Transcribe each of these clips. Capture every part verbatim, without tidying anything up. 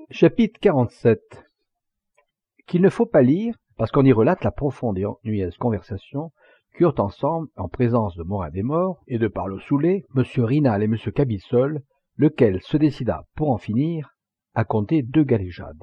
Chapitre quarante-sept. Qu'il ne faut pas lire, parce qu'on y relate la profonde et ennuyeuse conversation qu'eurent ensemble, en présence de Morin des Morts et de Parlo Soulet, M. Rinal et M. Cabissol, lequel se décida, pour en finir, à conter deux galéjades.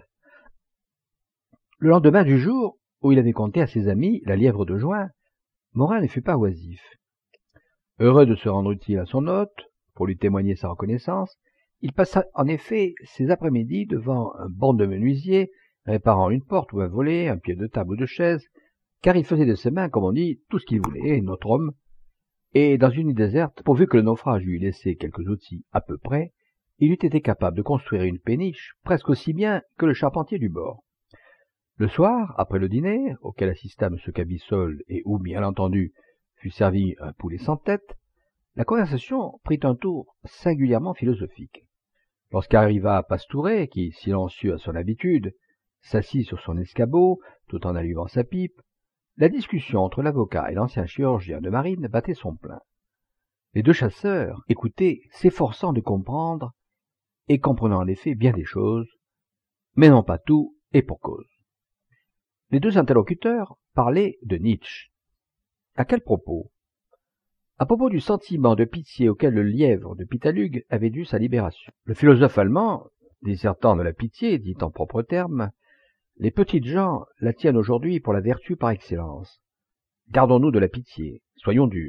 Le lendemain du jour où il avait conté à ses amis la lièvre de juin, Morin ne fut pas oisif. Heureux de se rendre utile à son hôte, pour lui témoigner sa reconnaissance, il passa en effet ses après-midi devant un banc de menuisier, réparant une porte ou un volet, un pied de table ou de chaise, car il faisait de ses mains, comme on dit, tout ce qu'il voulait, notre homme, et dans une île déserte, pourvu que le naufrage lui eût laissé quelques outils à peu près, il eût été capable de construire une péniche presque aussi bien que le charpentier du bord. Le soir, après le dîner, auquel assista M. Cabissol et où, bien entendu, fut servi un poulet sans tête, la conversation prit un tour singulièrement philosophique. Lorsqu'arriva Pastouret, qui, silencieux à son habitude, s'assit sur son escabeau, tout en allumant sa pipe, la discussion entre l'avocat et l'ancien chirurgien de marine battait son plein. Les deux chasseurs écoutaient, s'efforçant de comprendre, et comprenant en effet bien des choses, mais non pas tout, et pour cause. Les deux interlocuteurs parlaient de Nietzsche. À quel propos? À propos du sentiment de pitié auquel le lièvre de Pitalugue avait dû sa libération. Le philosophe allemand, dissertant de la pitié, dit en propres termes, « Les petites gens la tiennent aujourd'hui pour la vertu par excellence. Gardons-nous de la pitié, soyons durs. »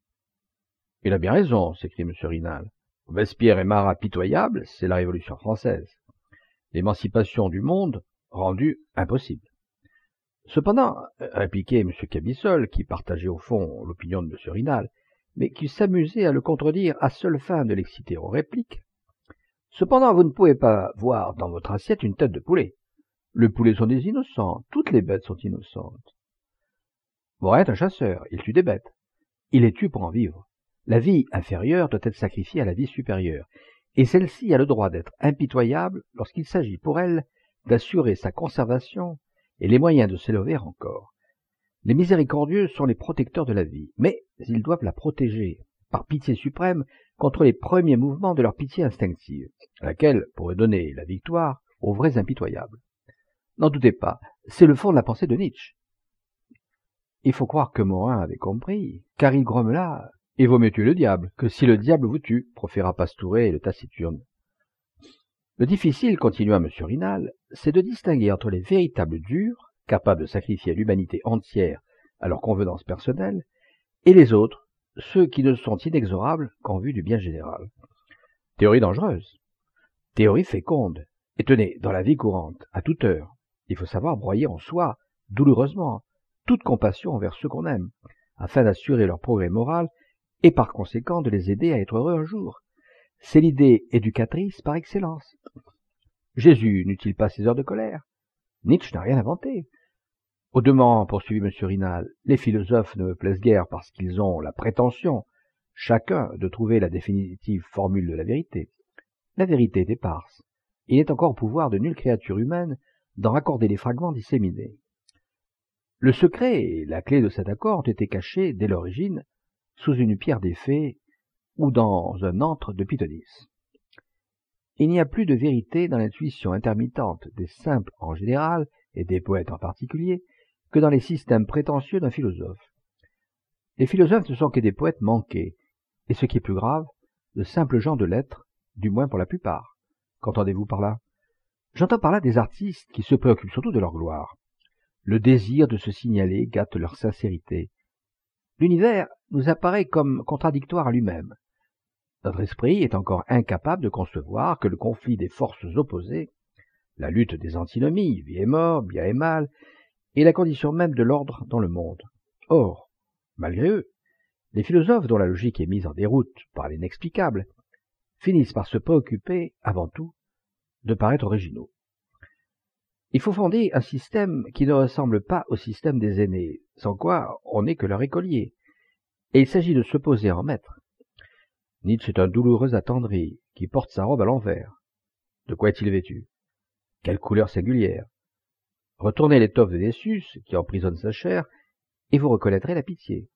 Il a bien raison, s'écrie M. Rinal. Robespierre et Marat pitoyables, c'est la Révolution française. L'émancipation du monde rendue impossible. Cependant, répliquait M. Cabissol, qui partageait au fond l'opinion de M. Rinal, mais qui s'amusait à le contredire à seule fin de l'exciter aux répliques, cependant, vous ne pouvez pas voir dans votre assiette une tête de poulet. Le poulet sont des innocents, toutes les bêtes sont innocentes. Morin est un chasseur, il tue des bêtes. Il les tue pour en vivre. La vie inférieure doit être sacrifiée à la vie supérieure, et celle-ci a le droit d'être impitoyable lorsqu'il s'agit pour elle d'assurer sa conservation et les moyens de s'élever encore. Les miséricordieux sont les protecteurs de la vie, mais ils doivent la protéger, par pitié suprême, contre les premiers mouvements de leur pitié instinctive, laquelle pourrait donner la victoire aux vrais impitoyables. N'en doutez pas, c'est le fond de la pensée de Nietzsche. Il faut croire que Morin avait compris, car il grommela « Il vaut mieux tuer le diable, que si le diable vous tue », proféra Pastouret et le taciturne. Le difficile, continua M. Rinal, c'est de distinguer entre les véritables durs, capables de sacrifier l'humanité entière à leur convenance personnelle, et les autres, ceux qui ne sont inexorables qu'en vue du bien général. Théorie dangereuse, théorie féconde, et tenez, dans la vie courante, à toute heure, il faut savoir broyer en soi, douloureusement, toute compassion envers ceux qu'on aime, afin d'assurer leur progrès moral et par conséquent de les aider à être heureux un jour. C'est l'idée éducatrice par excellence. Jésus n'eut-il pas ses heures de colère? Nietzsche n'a rien inventé. Au demeurant, poursuivit M. Rinal, les philosophes ne me plaisent guère parce qu'ils ont la prétention, chacun, de trouver la définitive formule de la vérité. La vérité est éparse. Il n'est encore au pouvoir de nulle créature humaine d'en raccorder les fragments disséminés. Le secret et la clé de cet accord ont été cachés, dès l'origine, sous une pierre d'effet ou dans un antre de Pythonis. Il n'y a plus de vérité dans l'intuition intermittente des simples en général, et des poètes en particulier, que dans les systèmes prétentieux d'un philosophe. Les philosophes ne sont que des poètes manqués, et ce qui est plus grave, de simples gens de lettres, du moins pour la plupart. Qu'entendez-vous par là? J'entends par là des artistes qui se préoccupent surtout de leur gloire. Le désir de se signaler gâte leur sincérité. L'univers nous apparaît comme contradictoire à lui-même. Notre esprit est encore incapable de concevoir que le conflit des forces opposées, la lutte des antinomies, vie et mort, bien et mal, est la condition même de l'ordre dans le monde. Or, malgré eux, les philosophes dont la logique est mise en déroute par l'inexplicable finissent par se préoccuper, avant tout, de paraître originaux. Il faut fonder un système qui ne ressemble pas au système des aînés, sans quoi on n'est que leur écolier, et il s'agit de se poser en maître. Nietzsche est un douloureux attendri qui porte sa robe à l'envers. De quoi est-il vêtu? Quelle couleur singulière! Retournez l'étoffe de Nessus qui emprisonne sa chair, et vous reconnaîtrez la pitié.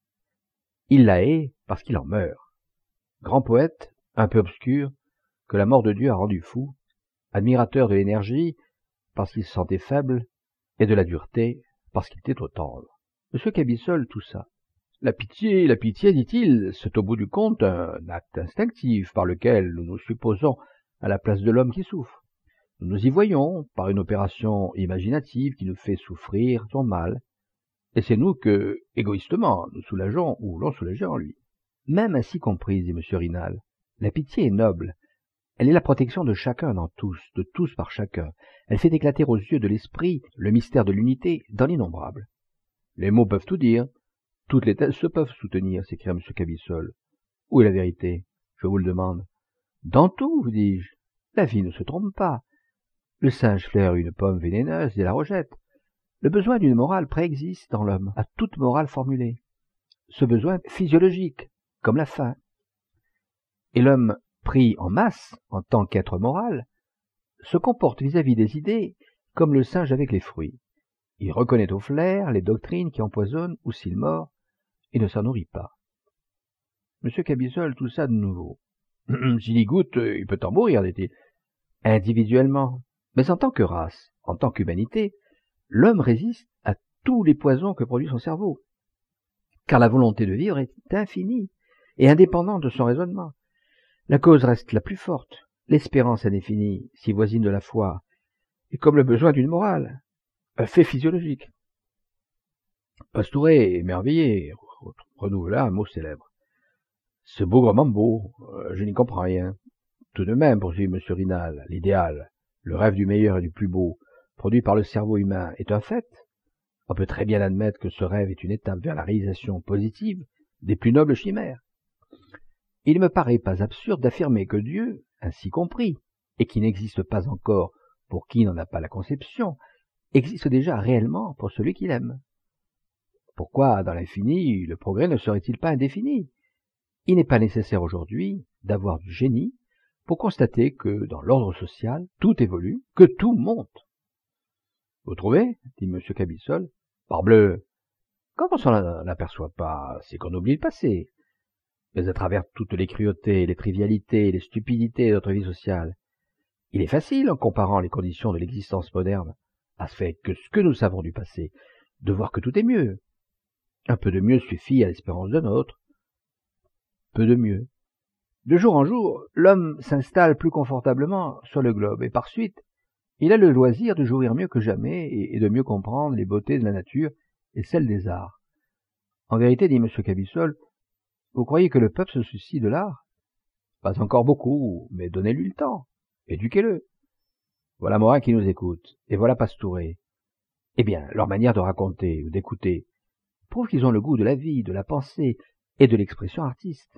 Il la hait parce qu'il en meurt. Grand poète, un peu obscur, que la mort de Dieu a rendu fou, admirateur de l'énergie parce qu'il se sentait faible, et de la dureté parce qu'il était trop tendre. Monsieur Cabissol toussa. La pitié, la pitié, dit-il, c'est au bout du compte un acte instinctif par lequel nous nous supposons à la place de l'homme qui souffre. Nous nous y voyons par une opération imaginative qui nous fait souffrir son mal, et c'est nous que, égoïstement, nous soulageons ou l'on soulageait en lui. Même ainsi comprise, dit M. Rinal, la pitié est noble. Elle est la protection de chacun dans tous, de tous par chacun. Elle fait éclater aux yeux de l'esprit le mystère de l'unité dans l'innombrable. Les mots peuvent tout dire, toutes les thèses se peuvent soutenir, s'écria M. Cabissol. Où est la vérité? Je vous le demande. Dans tout, vous dis-je. La vie ne se trompe pas. Le singe flaire une pomme vénéneuse et la rejette. Le besoin d'une morale préexiste dans l'homme, à toute morale formulée. Ce besoin physiologique, comme la faim. Et l'homme pris en masse, en tant qu'être moral, se comporte vis-à-vis des idées comme le singe avec les fruits. Il reconnaît au flair les doctrines qui empoisonnent ou s'il mord, il ne s'en nourrit pas. M. Cabissol toussa de nouveau. S'il y goûte, il peut en mourir, dit-il. Individuellement, mais en tant que race, en tant qu'humanité, l'homme résiste à tous les poisons que produit son cerveau, car la volonté de vivre est infinie et indépendante de son raisonnement. La cause reste la plus forte, l'espérance indéfinie, si voisine de la foi, est comme le besoin d'une morale, un fait physiologique. Pastouret, émerveillé, renouvela un mot célèbre. C'est bougrement beau, euh, je n'y comprends rien. Tout de même, poursuivit M. Rinal, l'idéal, le rêve du meilleur et du plus beau, produit par le cerveau humain, est un fait. On peut très bien admettre que ce rêve est une étape vers la réalisation positive des plus nobles chimères. Il ne me paraît pas absurde d'affirmer que Dieu, ainsi compris, et qui n'existe pas encore pour qui n'en a pas la conception, existe déjà réellement pour celui qui l'aime. Pourquoi, dans l'infini, le progrès ne serait-il pas indéfini? Il n'est pas nécessaire aujourd'hui d'avoir du génie pour constater que, dans l'ordre social, tout évolue, que tout monte. Vous trouvez? Dit M. Cabissol. Parbleu! Quand on s'en aperçoit pas, c'est qu'on oublie le passé. Mais à travers toutes les cruautés, les trivialités, les stupidités de notre vie sociale, il est facile, en comparant les conditions de l'existence moderne, à ce fait que ce que nous savons du passé, de voir que tout est mieux. Un peu de mieux suffit à l'espérance d'un autre. Peu de mieux. De jour en jour, l'homme s'installe plus confortablement sur le globe, et par suite, il a le loisir de jouir mieux que jamais et de mieux comprendre les beautés de la nature et celles des arts. En vérité, dit M. Cabissol, vous croyez que le peuple se soucie de l'art? Pas encore beaucoup, mais donnez-lui le temps. Éduquez-le. Voilà Morin qui nous écoute, et voilà Pastouret. Eh bien, leur manière de raconter ou d'écouter prouve qu'ils ont le goût de la vie, de la pensée et de l'expression artiste.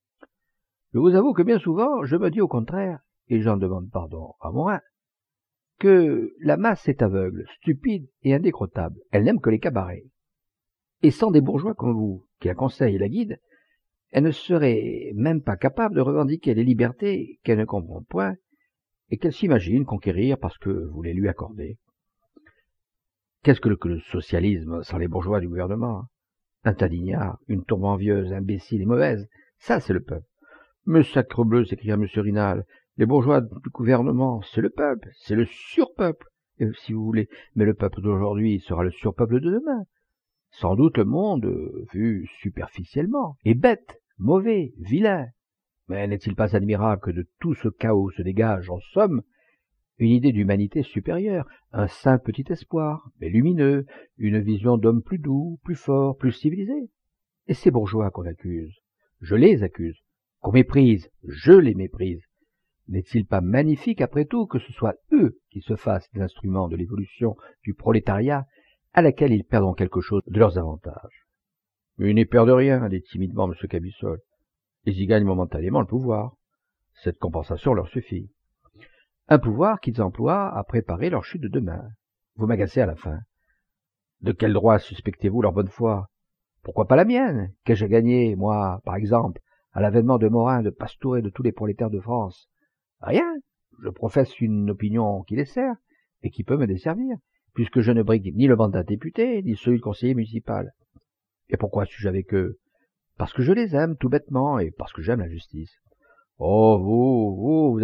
Je vous avoue que bien souvent, je me dis au contraire, et j'en demande pardon à Morin, que la masse est aveugle, stupide et indécrottable. Elle n'aime que les cabarets. Et sans des bourgeois comme vous, qui la conseillent et la guident, elle ne serait même pas capable de revendiquer les libertés qu'elle ne comprend point et qu'elle s'imagine conquérir parce que vous les lui accordez. Qu'est-ce que le, que le socialisme sans les bourgeois du gouvernement? Un tas d'ignares, une tourbe envieuse, imbécile et mauvaise, ça c'est le peuple. Mais sacrebleu, s'écria M. Rinal, les bourgeois du gouvernement, c'est le peuple, c'est le surpeuple, et si vous voulez, mais le peuple d'aujourd'hui sera le surpeuple de demain. Sans doute le monde, vu superficiellement, est bête, mauvais, vilain. Mais n'est-il pas admirable que de tout ce chaos se dégage, en somme, une idée d'humanité supérieure, un simple petit espoir, mais lumineux, une vision d'homme plus doux, plus fort, plus civilisé? Et ces bourgeois qu'on accuse, je les accuse, qu'on méprise, je les méprise. N'est-il pas magnifique, après tout, que ce soit eux qui se fassent les instruments de l'évolution du prolétariat, à laquelle ils perdront quelque chose de leurs avantages? Mais ils n'y perdent rien, dit timidement M. Cabissol. Ils y gagnent momentanément le pouvoir. Cette compensation leur suffit. Un pouvoir qu'ils emploient à préparer leur chute de demain. Vous m'agacez à la fin. De quel droit suspectez-vous leur bonne foi? Pourquoi pas la mienne? Qu'ai-je gagné, moi, par exemple, à l'avènement de Morin, de Pastouret et de tous les prolétaires de France? Rien. Je professe une opinion qui les sert et qui peut me desservir, puisque je ne brigue ni le mandat de député, ni celui de conseiller municipal. Et pourquoi suis-je avec eux? Parce que je les aime, tout bêtement, et parce que j'aime la justice. Oh, vous, vous, vous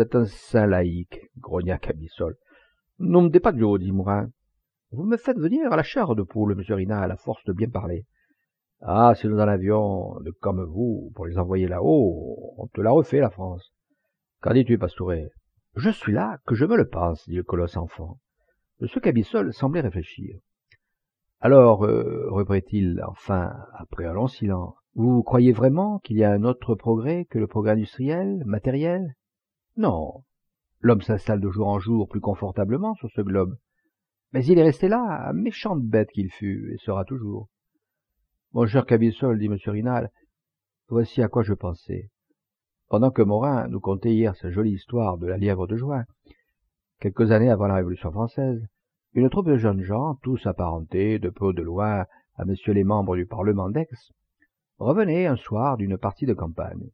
êtes un saint laïque, grogna Cabissol. Non me pas Joe, dit Morin. Vous me faites venir à la chair de poule, monsieur Rina, à la force de bien parler. Ah, si nous en avions de comme vous, pour les envoyer là-haut, on te l'a refait, la France. Qu'en dis-tu, Pastouret? Je suis là, que je me le pense, dit le colosse enfant. Monsieur Cabissol semblait réfléchir. Alors, euh, reprit-il enfin, après un long silence, vous croyez vraiment qu'il y a un autre progrès que le progrès industriel, matériel? Non. L'homme s'installe de jour en jour plus confortablement sur ce globe. Mais il est resté là, méchante bête qu'il fut, et sera toujours. Mon cher Cabissol, dit M. Rinal, voici à quoi je pensais. Pendant que Morin nous contait hier sa jolie histoire de la lièvre de juin, quelques années avant la Révolution française, une troupe de jeunes gens, tous apparentés de peu ou de loin à messieurs les membres du Parlement d'Aix, revenait un soir d'une partie de campagne.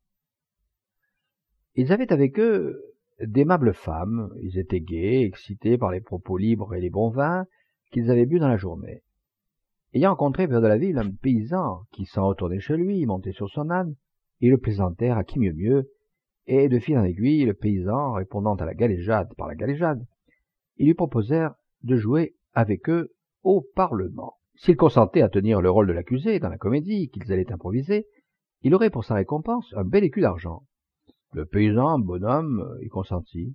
Ils avaient avec eux d'aimables femmes, ils étaient gais, excités par les propos libres et les bons vins qu'ils avaient bu dans la journée. Ayant rencontré vers de la ville un paysan qui s'en retournait chez lui, monté sur son âne, ils le plaisantèrent à qui mieux mieux, et de fil en aiguille, le paysan, répondant à la galéjade par la galéjade, ils lui proposèrent de jouer avec eux au Parlement. S'il consentait à tenir le rôle de l'accusé dans la comédie qu'ils allaient improviser, il aurait pour sa récompense un bel écu d'argent. Le paysan, bonhomme, y consentit.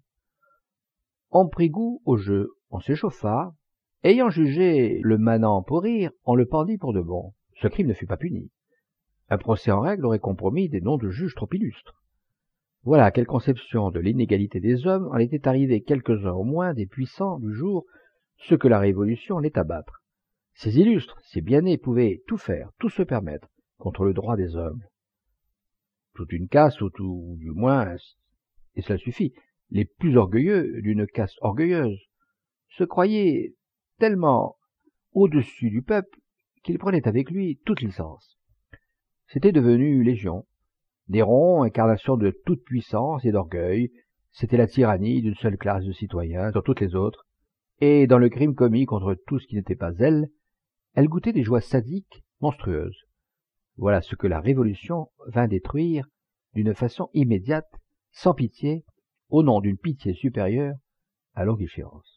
On prit goût au jeu, on s'échauffa. Ayant jugé le manant pour rire, on le pendit pour de bon. Ce crime ne fut pas puni. Un procès en règle aurait compromis des noms de juges trop illustres. Voilà à quelle conception de l'inégalité des hommes en était arrivé quelques-uns au moins des puissants du jour, ceux que la Révolution allait abattre. Ces illustres, ces bien-nés pouvaient tout faire, tout se permettre, contre le droit des hommes. Toute une caste, ou tout du moins, et cela suffit, les plus orgueilleux d'une caste orgueilleuse, se croyaient tellement au-dessus du peuple qu'ils prenaient avec lui toute licence. C'était devenu légion. Néron, incarnation de toute puissance et d'orgueil, c'était la tyrannie d'une seule classe de citoyens sur toutes les autres, et dans le crime commis contre tout ce qui n'était pas elle, elle goûtait des joies sadiques monstrueuses. Voilà ce que la Révolution vint détruire d'une façon immédiate, sans pitié, au nom d'une pitié supérieure à longue échéance.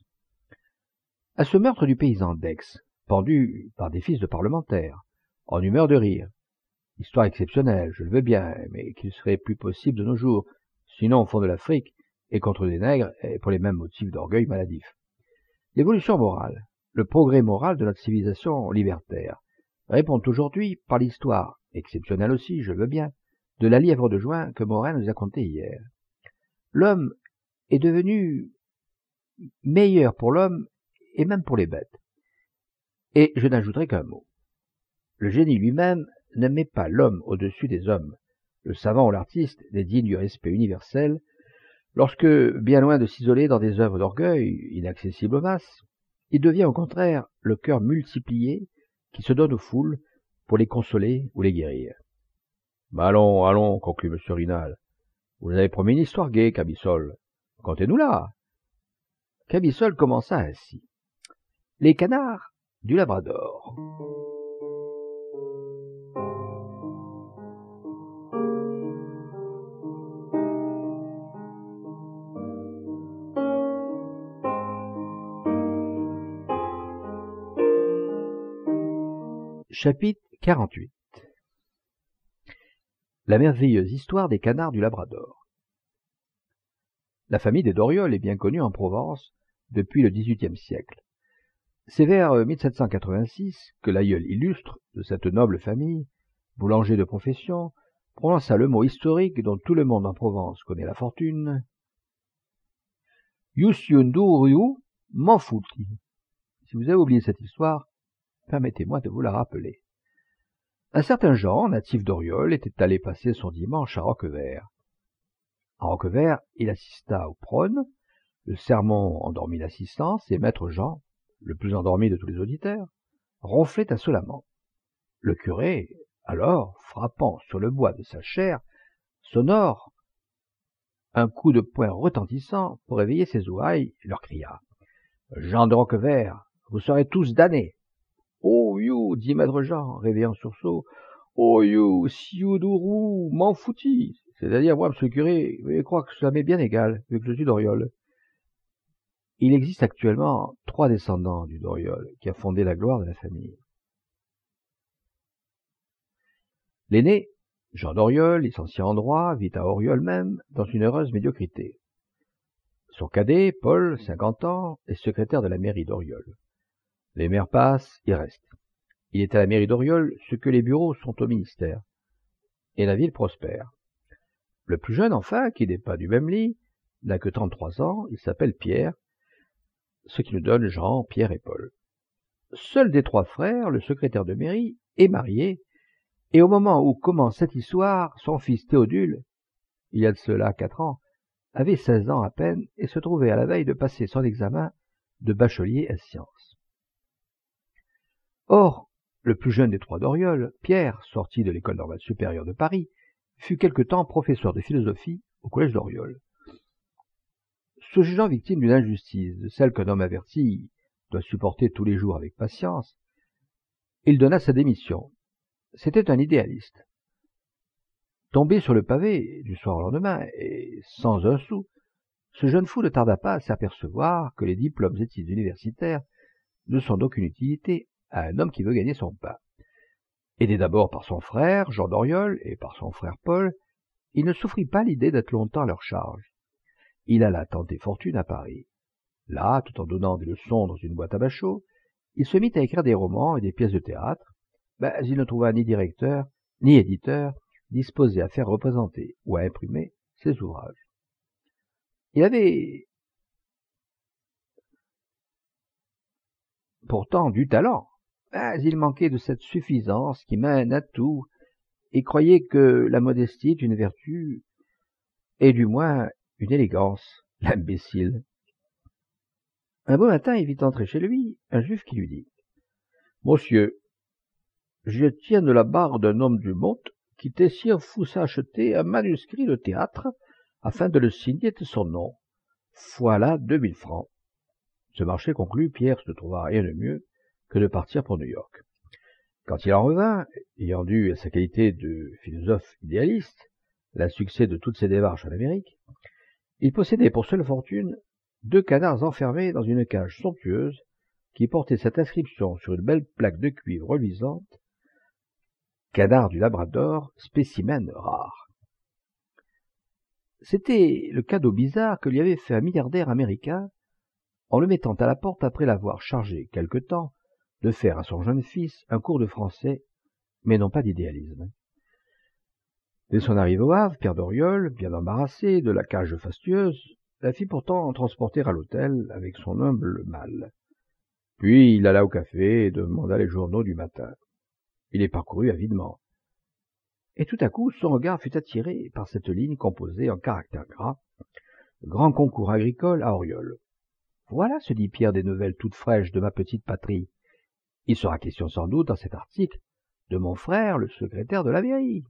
À ce meurtre du paysan d'Aix, pendu par des fils de parlementaires, en humeur de rire, histoire exceptionnelle, je le veux bien, mais qu'il serait plus possible de nos jours, sinon au fond de l'Afrique, et contre des nègres, et pour les mêmes motifs d'orgueil maladif. L'évolution morale, le progrès moral de notre civilisation libertaire, répond aujourd'hui par l'histoire, exceptionnelle aussi, je le veux bien, de la lièvre de juin que Morin nous a contée hier. L'homme est devenu meilleur pour l'homme et même pour les bêtes. Et je n'ajouterai qu'un mot. Le génie lui-même ne met pas l'homme au-dessus des hommes. Le savant ou l'artiste n'est digne du respect universel lorsque, bien loin de s'isoler dans des œuvres d'orgueil, inaccessibles aux masses, il devient au contraire le cœur multiplié qui se donne aux foules pour les consoler ou les guérir. « Allons, allons, conclut M. Rinal. Vous avez promis une histoire gaie, Cabissol. Contez-nous-la. » Cabissol commença ainsi. Les canards du Labrador. Chapitre quarante-huit. La merveilleuse histoire des canards du Labrador. La famille des Dorioles est bien connue en Provence depuis le dix-huitième siècle. C'est vers mille sept cent quatre-vingt-six que l'aïeul illustre de cette noble famille, boulanger de profession, prononça le mot historique dont tout le monde en Provence connaît la fortune. « Yusiunduriu m'en fouti ». Si vous avez oublié cette histoire, permettez-moi de vous la rappeler. Un certain Jean, natif d'Oriol, était allé passer son dimanche à Roquevert. À Roquevert, il assista au prône, le sermon endormit l'assistance, et maître Jean, le plus endormi de tous les auditeurs, ronflait insolemment. Le curé, alors, frappant sur le bois de sa chaire, sonore, un coup de poing retentissant pour réveiller ses ouailles, leur cria « Jean de Roquevert, vous serez tous damnés !»« Oh you !» dit maître Jean, réveillant sursaut. « Oh you, sioudourou, m'en foutis !» C'est-à-dire, moi, monsieur le curé, je crois que ça m'est bien égal, vu que je suis d'Oriol. Il existe actuellement trois descendants du d'Oriol, qui a fondé la gloire de la famille. L'aîné, Jean d'Oriol, licencié en droit, vit à Oriol même, dans une heureuse médiocrité. Son cadet, Paul, cinquante ans, est secrétaire de la mairie d'Oriol. Les maires passent, il reste. Il est à la mairie d'Oriol ce que les bureaux sont au ministère. Et la ville prospère. Le plus jeune, enfin, qui n'est pas du même lit, n'a que trente-trois ans, il s'appelle Pierre, ce qui nous donne Jean, Pierre et Paul. Seul des trois frères, le secrétaire de mairie, est marié, et au moment où commence cette histoire, son fils Théodule, il y a de cela quatre ans, avait seize ans à peine et se trouvait à la veille de passer son examen de bachelier à sciences. Or, le plus jeune des trois d'Oriol, Pierre, sorti de l'école normale supérieure de Paris, fut quelque temps professeur de philosophie au collège d'Oriol. Se jugeant victime d'une injustice, de celle qu'un homme averti doit supporter tous les jours avec patience, il donna sa démission. C'était un idéaliste. Tombé sur le pavé du soir au lendemain, et sans un sou, ce jeune fou ne tarda pas à s'apercevoir que les diplômes et titres universitaires ne sont d'aucune utilité à un homme qui veut gagner son pain. Aidé d'abord par son frère, Jean d'Oriol, et par son frère Paul, il ne souffrit pas l'idée d'être longtemps à leur charge. Il alla tenter fortune à Paris. Là, tout en donnant des leçons dans une boîte à bachots, il se mit à écrire des romans et des pièces de théâtre, mais il ne trouva ni directeur, ni éditeur, disposé à faire représenter ou à imprimer ses ouvrages. Il avait pourtant du talent, mais il manquait de cette suffisance qui mène à tout, et croyait que la modestie est une vertu, et du moins une élégance, l'imbécile. Un beau matin, il vit entrer chez lui un juif qui lui dit « Monsieur, je tiens de la barre d'un homme du monde qui désire vous acheter un manuscrit de théâtre afin de le signer de son nom. Voilà deux mille francs. » Ce marché conclu, Pierre ne trouva rien de mieux que de partir pour New York. Quand il en revint, ayant dû à sa qualité de philosophe idéaliste l'insuccès de toutes ses démarches en Amérique, il possédait pour seule fortune deux canards enfermés dans une cage somptueuse qui portait cette inscription sur une belle plaque de cuivre reluisante: « Canard du Labrador, spécimen rare ». C'était le cadeau bizarre que lui avait fait un milliardaire américain en le mettant à la porte après l'avoir chargé quelque temps de faire à son jeune fils un cours de français, mais non pas d'idéalisme. Dès son arrivée au Havre, Pierre d'Oriol, bien embarrassé de la cage fastueuse, la fit pourtant transporter à l'hôtel avec son humble malle. Puis il alla au café et demanda les journaux du matin. Il les parcourut avidement. Et tout à coup, son regard fut attiré par cette ligne composée en caractères gras: « Grand concours agricole à Oriol. » Voilà, se dit Pierre, des nouvelles toutes fraîches de ma petite patrie. Il sera question sans doute dans cet article de mon frère, le secrétaire de la mairie.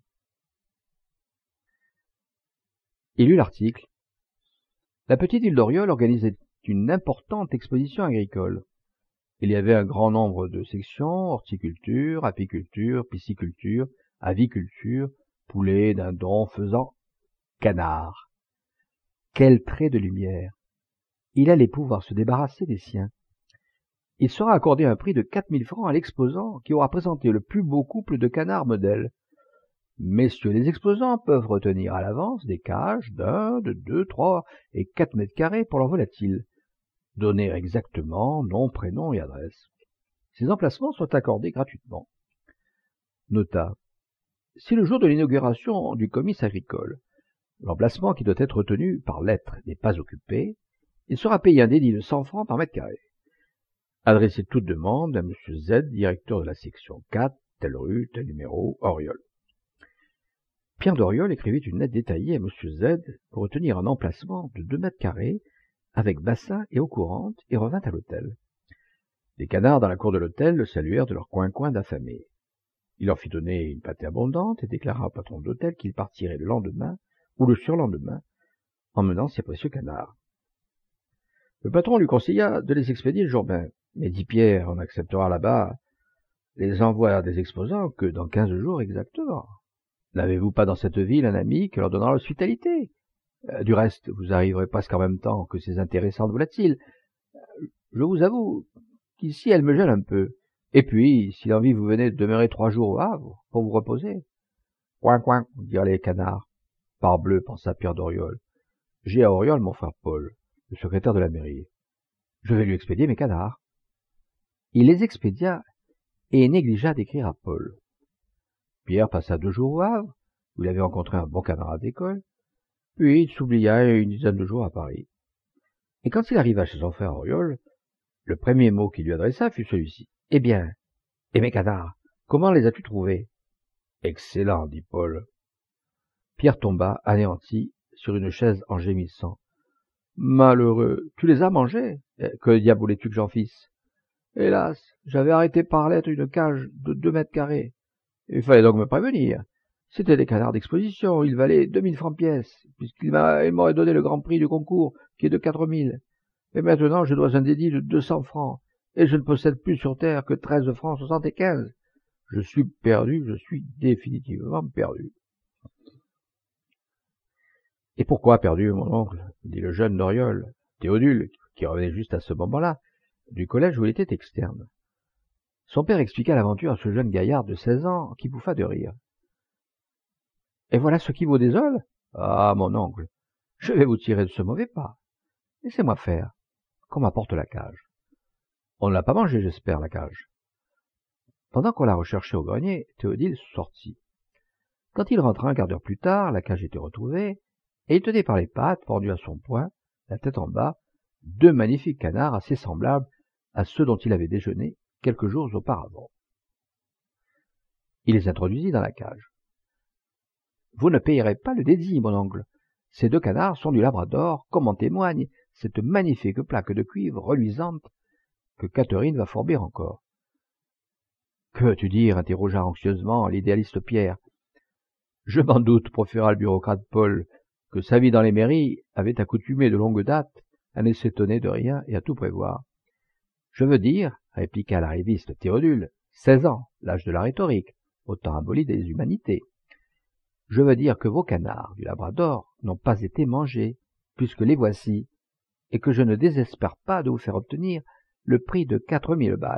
Il lut l'article. La petite île d'Oriol organisait une importante exposition agricole. Il y avait un grand nombre de sections: horticulture, apiculture, pisciculture, aviculture, poulet, dindon, faisan, canard. Quel trait de lumière! Il allait pouvoir se débarrasser des siens. Il sera accordé un prix de quatre mille francs à l'exposant qui aura présenté le plus beau couple de canards modèles. Messieurs les exposants peuvent retenir à l'avance des cages d'un, de deux, trois et quatre mètres carrés pour leur volatile. Donner exactement nom, prénom et adresse. Ces emplacements sont accordés gratuitement. Nota. Si le jour de l'inauguration du comice agricole, l'emplacement qui doit être retenu par lettre n'est pas occupé, il sera payé un délit de cent francs par mètre carré. Adressez toute demande à Monsieur Z, directeur de la section quatre, telle rue, tel numéro, Oriol. Pierre d'Oriol écrivit une lettre détaillée à Monsieur Z pour retenir un emplacement de deux mètres carrés avec bassin et eau courante, et revint à l'hôtel. Les canards dans la cour de l'hôtel le saluèrent de leur coin-coin d'affamés. Il leur fit donner une pâtée abondante et déclara au patron de l'hôtel qu'il partirait le lendemain ou le surlendemain, emmenant ses précieux canards. Le patron lui conseilla de les expédier le jour même, mais dit Pierre, on acceptera là-bas les envois des exposants que dans quinze jours exactement. N'avez-vous pas dans cette ville un ami qui leur donnera l'hospitalité? euh, Du reste, vous arriverez presque en même temps que ces intéressantes volatiles. Je vous avoue qu'ici elles me gênent un peu. Et puis, si l'envie vous venait de demeurer trois jours au Havre, pour vous reposer. Coin, coin, dirent les canards. Parbleu, pensa Pierre Doriol. J'ai à Auriol mon frère Paul, le secrétaire de la mairie. Je vais lui expédier mes canards. Il les expédia et négligea d'écrire à Paul. Pierre passa deux jours au Havre, où il avait rencontré un bon camarade d'école, puis il s'oublia une dizaine de jours à Paris. Et quand il arriva chez son frère Auriol, le premier mot qu'il lui adressa fut celui-ci. « Eh bien, et mes canards, comment les as-tu trouvés ?»« Excellent, dit Paul. Pierre tomba, anéanti, sur une chaise en gémissant. « Malheureux, tu les as mangés? Que diable voulais-tu que j'en fisse? Hélas, j'avais arrêté par lettre une cage de deux mètres carrés. Il fallait donc me prévenir. C'étaient des canards d'exposition, ils valaient deux mille francs pièce, puisqu'il m'aurait donné le grand prix du concours, qui est de quatre mille. Et maintenant, je dois un dédit de deux cents francs, et je ne possède plus sur terre que treize francs soixante-quinze. Je suis perdu, je suis définitivement perdu. » « Et pourquoi perdu, mon oncle ?» dit le jeune Doriol, Théodule, qui revenait juste à ce moment-là, du collège où il était externe. Son père expliqua l'aventure à ce jeune gaillard de seize ans, qui bouffa de rire. « Et voilà ce qui vous désole? Ah, mon oncle, je vais vous tirer de ce mauvais pas. Laissez-moi faire, qu'on m'apporte la cage. On ne l'a pas mangée, j'espère, la cage. » Pendant qu'on la recherchait au grenier, Théodule sortit. Quand il rentra un quart d'heure plus tard, la cage était retrouvée, et il tenait par les pattes, pendues à son poing, la tête en bas, deux magnifiques canards assez semblables à ceux dont il avait déjeuné quelques jours auparavant. Il les introduisit dans la cage. « Vous ne payerez pas le dédit, mon oncle. Ces deux canards sont du Labrador, comme en témoigne cette magnifique plaque de cuivre reluisante que Catherine va forber encore. »« Que veux-tu dire ?» interrogea anxieusement l'idéaliste Pierre. « Je m'en doute, proféra le bureaucrate Paul, que sa vie dans les mairies avait accoutumé de longue date à ne s'étonner de rien et à tout prévoir. Je veux dire, répliqua l'arriviste Théodule, seize ans, l'âge de la rhétorique, au temps aboli des humanités. Je veux dire que vos canards du Labrador n'ont pas été mangés, puisque les voici, et que je ne désespère pas de vous faire obtenir le prix de quatre mille balles. »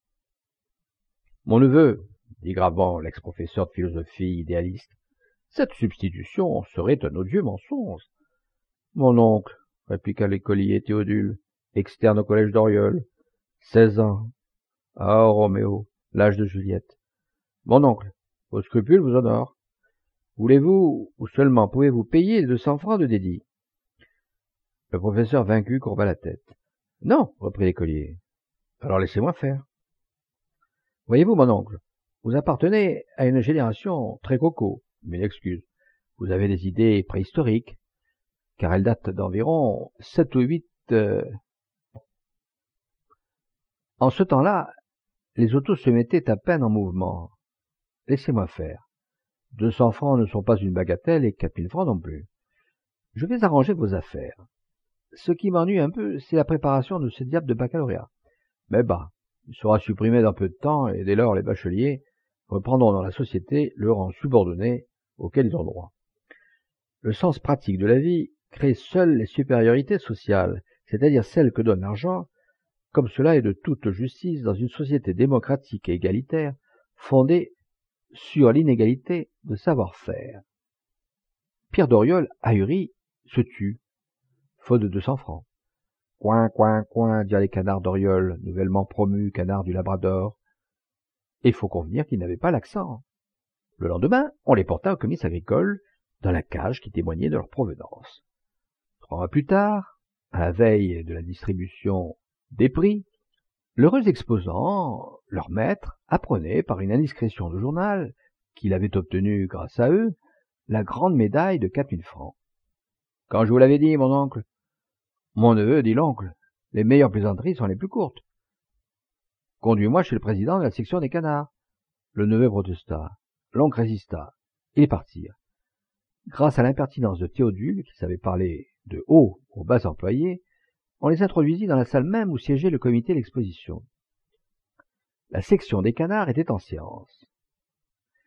« Mon neveu, dit gravement l'ex-professeur de philosophie idéaliste, cette substitution serait un odieux mensonge. Mon oncle, répliqua l'écolier Théodule, externe au collège d'Auriol, seize ans. Ah, Roméo, l'âge de Juliette. Mon oncle, vos scrupules vous honorent. Voulez-vous, ou seulement pouvez-vous payer les deux cents francs de dédit? Le professeur vaincu courba la tête. Non, reprit l'écolier. Alors laissez-moi faire. Voyez-vous, mon oncle, vous appartenez à une génération très coco, mille excuses. Vous avez des idées préhistoriques, car elles datent d'environ sept ou huit... Euh... En ce temps-là, les autos se mettaient à peine en mouvement. Laissez-moi faire. Deux cents francs ne sont pas une bagatelle et quatre mille francs non plus. Je vais arranger vos affaires. Ce qui m'ennuie un peu, c'est la préparation de ce diable de baccalauréat. Mais bah, il sera supprimé dans peu de temps, et dès lors les bacheliers reprendront dans la société le rang subordonné auquel ils ont droit. Le sens pratique de la vie crée seul les supériorités sociales, c'est-à-dire celles que donne l'argent, comme cela est de toute justice dans une société démocratique et égalitaire, fondée sur l'inégalité de savoir-faire. Pierre Doriol, ahuri, se tut, faute de deux cents francs. Coin, coin, coin, dirent les canards d'Auriol, nouvellement promus canards du Labrador. Et il faut convenir qu'ils n'avaient pas l'accent. Le lendemain, on les porta au comice agricole, dans la cage qui témoignait de leur provenance. Trois mois plus tard, à la veille de la distribution des prix, l'heureux exposant, leur maître, apprenait par une indiscrétion de journal qu'il avait obtenu grâce à eux la grande médaille de quatre mille francs. « Quand je vous l'avais dit, mon oncle. »« Mon neveu, dit l'oncle, les meilleures plaisanteries sont les plus courtes. »« Conduis-moi chez le président de la section des canards. » Le neveu protesta. L'oncle résista. Ils partirent. Grâce à l'impertinence de Théodule, qui savait parler de haut aux bas employés, on les introduisit dans la salle même où siégeait le comité d'exposition. La section des canards était en séance.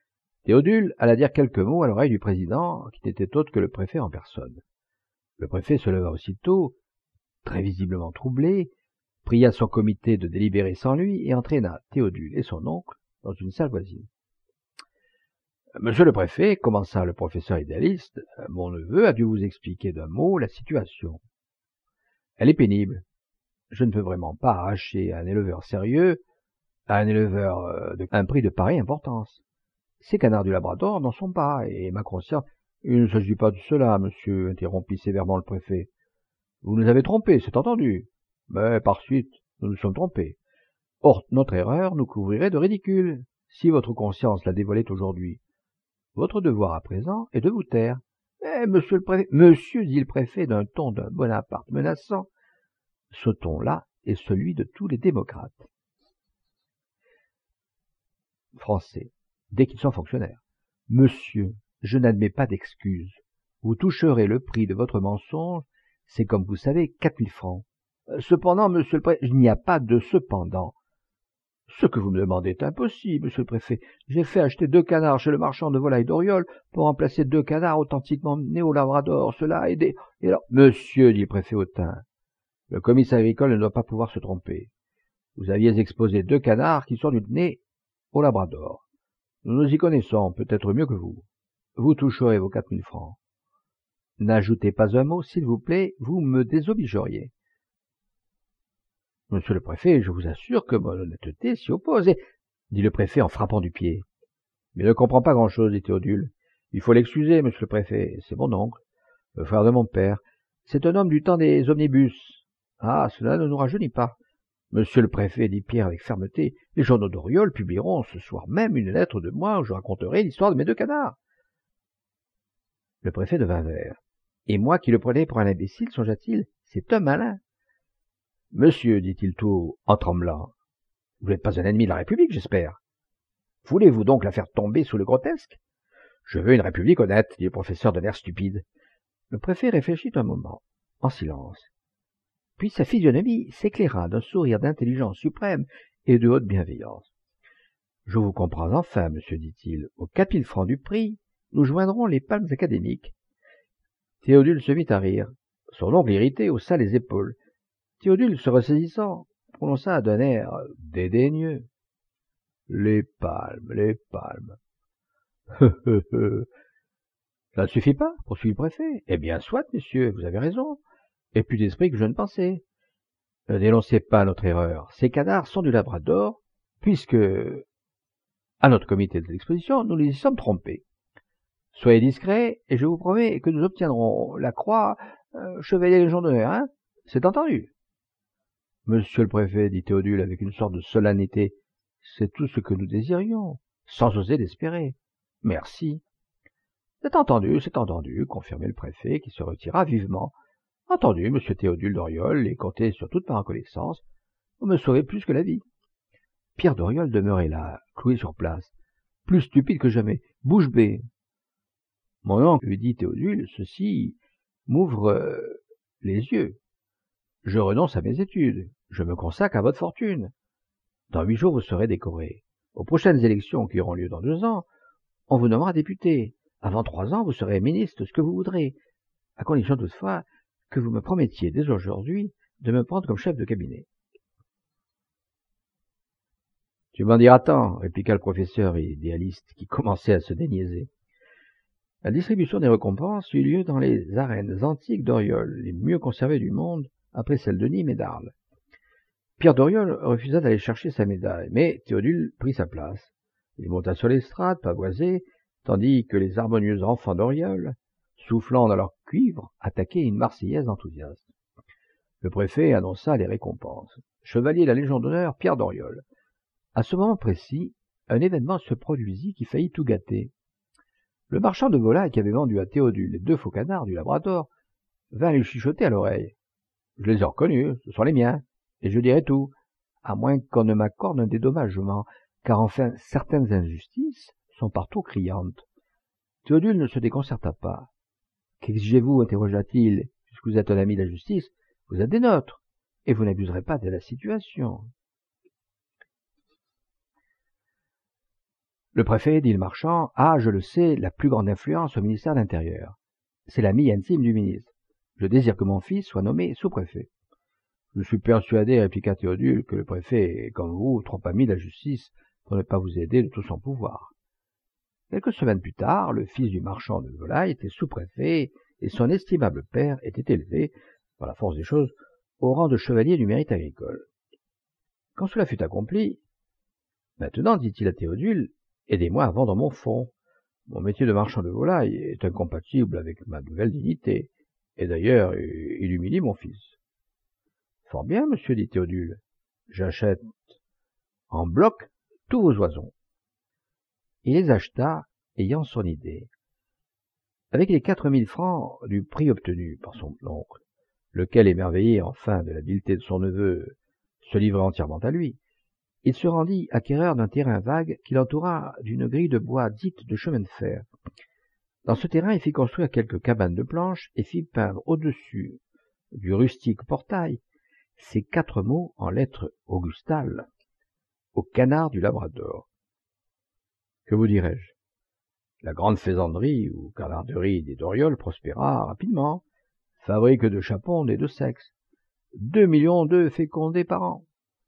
Théodule alla dire quelques mots à l'oreille du président, qui n'était autre que le préfet en personne. Le préfet se leva aussitôt, très visiblement troublé, pria son comité de délibérer sans lui et entraîna Théodule et son oncle dans une salle voisine. « Monsieur le préfet, commença le professeur idéaliste, mon neveu a dû vous expliquer d'un mot la situation. Elle est pénible. Je ne peux vraiment pas arracher un éleveur sérieux à un éleveur de un prix de pareille importance. Ces canards du Labrador n'en sont pas, et ma conscience... »« Il ne s'agit pas de cela, monsieur, interrompit sévèrement le préfet. Vous nous avez trompés, c'est entendu. Mais par suite, nous nous sommes trompés. Or, notre erreur nous couvrirait de ridicule, si votre conscience la dévoilait aujourd'hui. Votre devoir à présent est de vous taire. Eh, monsieur le préfet, monsieur, dit le préfet d'un ton d'un Bonaparte menaçant. Ce ton-là est celui de tous les démocrates. Français, dès qu'ils sont fonctionnaires. Monsieur, je n'admets pas d'excuses. Vous toucherez le prix de votre mensonge, c'est comme vous savez, quatre mille francs. Cependant, monsieur le préfet, il n'y a pas de cependant. Ce que vous me demandez est impossible, monsieur le préfet. J'ai fait acheter deux canards chez le marchand de volailles d'Oriol pour remplacer deux canards authentiquement nés au Labrador. Cela a aidé. Et alors, monsieur, dit le préfet hautain, le commissaire agricole ne doit pas pouvoir se tromper. Vous aviez exposé deux canards qui sont nés au Labrador. Nous nous y connaissons, peut-être mieux que vous. Vous toucherez vos quatre mille francs. N'ajoutez pas un mot, s'il vous plaît, vous me désobligeriez. Monsieur le préfet, je vous assure que mon honnêteté s'y oppose, et... dit le préfet en frappant du pied. Mais il ne comprend pas grand-chose, dit Théodule. Il faut l'excuser, monsieur le préfet, c'est mon oncle, le frère de mon père. C'est un homme du temps des omnibus. Ah, cela ne nous rajeunit pas. Monsieur le préfet, dit Pierre avec fermeté, les journaux d'Oriol publieront ce soir même une lettre de moi où je raconterai l'histoire de mes deux canards. Le préfet devint vert. Et moi qui le prenais pour un imbécile, songea-t-il, c'est un malin. Monsieur, dit-il tout haut, en tremblant, vous n'êtes pas un ennemi de la République, j'espère. Voulez-vous donc la faire tomber sous le grotesque? Je veux une République honnête, dit le professeur d'un air stupide. Le préfet réfléchit un moment, en silence. Puis sa physionomie s'éclaira d'un sourire d'intelligence suprême et de haute bienveillance. Je vous comprends enfin, monsieur, dit-il. Aux quatre mille francs du prix, nous joindrons les palmes académiques. Théodule se mit à rire. Son oncle irrité haussa les épaules. Théodule, se ressaisissant, prononça d'un air dédaigneux. Les palmes, les palmes. Ça ne suffit pas, poursuivit le préfet. Eh bien, soit, monsieur, vous avez raison. Et plus d'esprit que je ne pensais. Ne dénoncez pas notre erreur. Ces canards sont du Labrador, puisque, à notre comité de l'exposition, nous les y sommes trompés. Soyez discrets, et je vous promets que nous obtiendrons la croix euh, chevalier légion d'honneur, hein? C'est entendu. Monsieur le préfet, dit Théodule avec une sorte de solennité, c'est tout ce que nous désirions, sans oser l'espérer. Merci. C'est entendu, c'est entendu, confirmait le préfet, qui se retira vivement. Entendu, monsieur Théodule d'Oriol, et comptez sur toute ma reconnaissance, vous me sauvez plus que la vie. Pierre d'Oriol demeurait là, cloué sur place, plus stupide que jamais, bouche bée. Mon oncle, lui dit Théodule, ceci m'ouvre euh, les yeux. Je renonce à mes études, je me consacre à votre fortune. Dans huit jours, vous serez décoré. Aux prochaines élections qui auront lieu dans deux ans, on vous nommera député. Avant trois ans, vous serez ministre, ce que vous voudrez, à condition toutefois que vous me promettiez dès aujourd'hui de me prendre comme chef de cabinet. Tu m'en diras tant, répliqua le professeur idéaliste qui commençait à se déniaiser. La distribution des récompenses eut lieu dans les arènes antiques d'Oriol, les mieux conservées du monde, après celles de Nîmes et d'Arles. Pierre d'Oriol refusa d'aller chercher sa médaille, mais Théodule prit sa place. Il monta sur l'estrade, pavoisée, tandis que les harmonieux enfants d'Oriol, soufflant dans leur cuivre, attaquaient une Marseillaise enthousiaste. Le préfet annonça les récompenses. Chevalier de la Légion d'honneur, Pierre d'Oriol. À ce moment précis, un événement se produisit qui faillit tout gâter. Le marchand de volailles qui avait vendu à Théodule les deux faux canards du Labrador vint lui chuchoter à l'oreille. « Je les ai reconnus, ce sont les miens, et je dirai tout, à moins qu'on ne m'accorde un dédommagement, car enfin certaines injustices sont partout criantes. » Théodule ne se déconcerta pas. « Qu'exigez-vous » interrogea-t-il. « Puisque vous êtes un ami de la justice, vous êtes des nôtres, et vous n'abuserez pas de la situation. » Le préfet, dit le marchand, a, je le sais, la plus grande influence au ministère de l'Intérieur. C'est l'ami intime du ministre. Je désire que mon fils soit nommé sous-préfet. Je suis persuadé, répliqua Théodule, que le préfet est, comme vous, trop ami de la justice pour ne pas vous aider de tout son pouvoir. Quelques semaines plus tard, le fils du marchand de volailles était sous-préfet et son estimable père était élevé, par la force des choses, au rang de chevalier du mérite agricole. Quand cela fut accompli, « Maintenant, dit-il à Théodule, aidez-moi à vendre mon fonds. Mon métier de marchand de volailles est incompatible avec ma nouvelle dignité, et d'ailleurs, il humilie mon fils. »« Fort bien, monsieur, dit Théodule. J'achète en bloc tous vos oisons. » Il les acheta, ayant son idée. Avec les quatre mille francs du prix obtenu par son oncle, lequel, émerveillé enfin de l'habileté de son neveu, se livrait entièrement à lui, il se rendit acquéreur d'un terrain vague qu'il entoura d'une grille de bois dite de chemin de fer. Dans ce terrain, il fit construire quelques cabanes de planches et fit peindre au-dessus du rustique portail ces quatre mots en lettres augustales: « Au canard du Labrador ». Que vous dirai-je? La grande faisanderie ou canarderie des Dorioles prospéra rapidement, fabrique de chapons des deux sexes, deux millions d'œufs fécondés par an.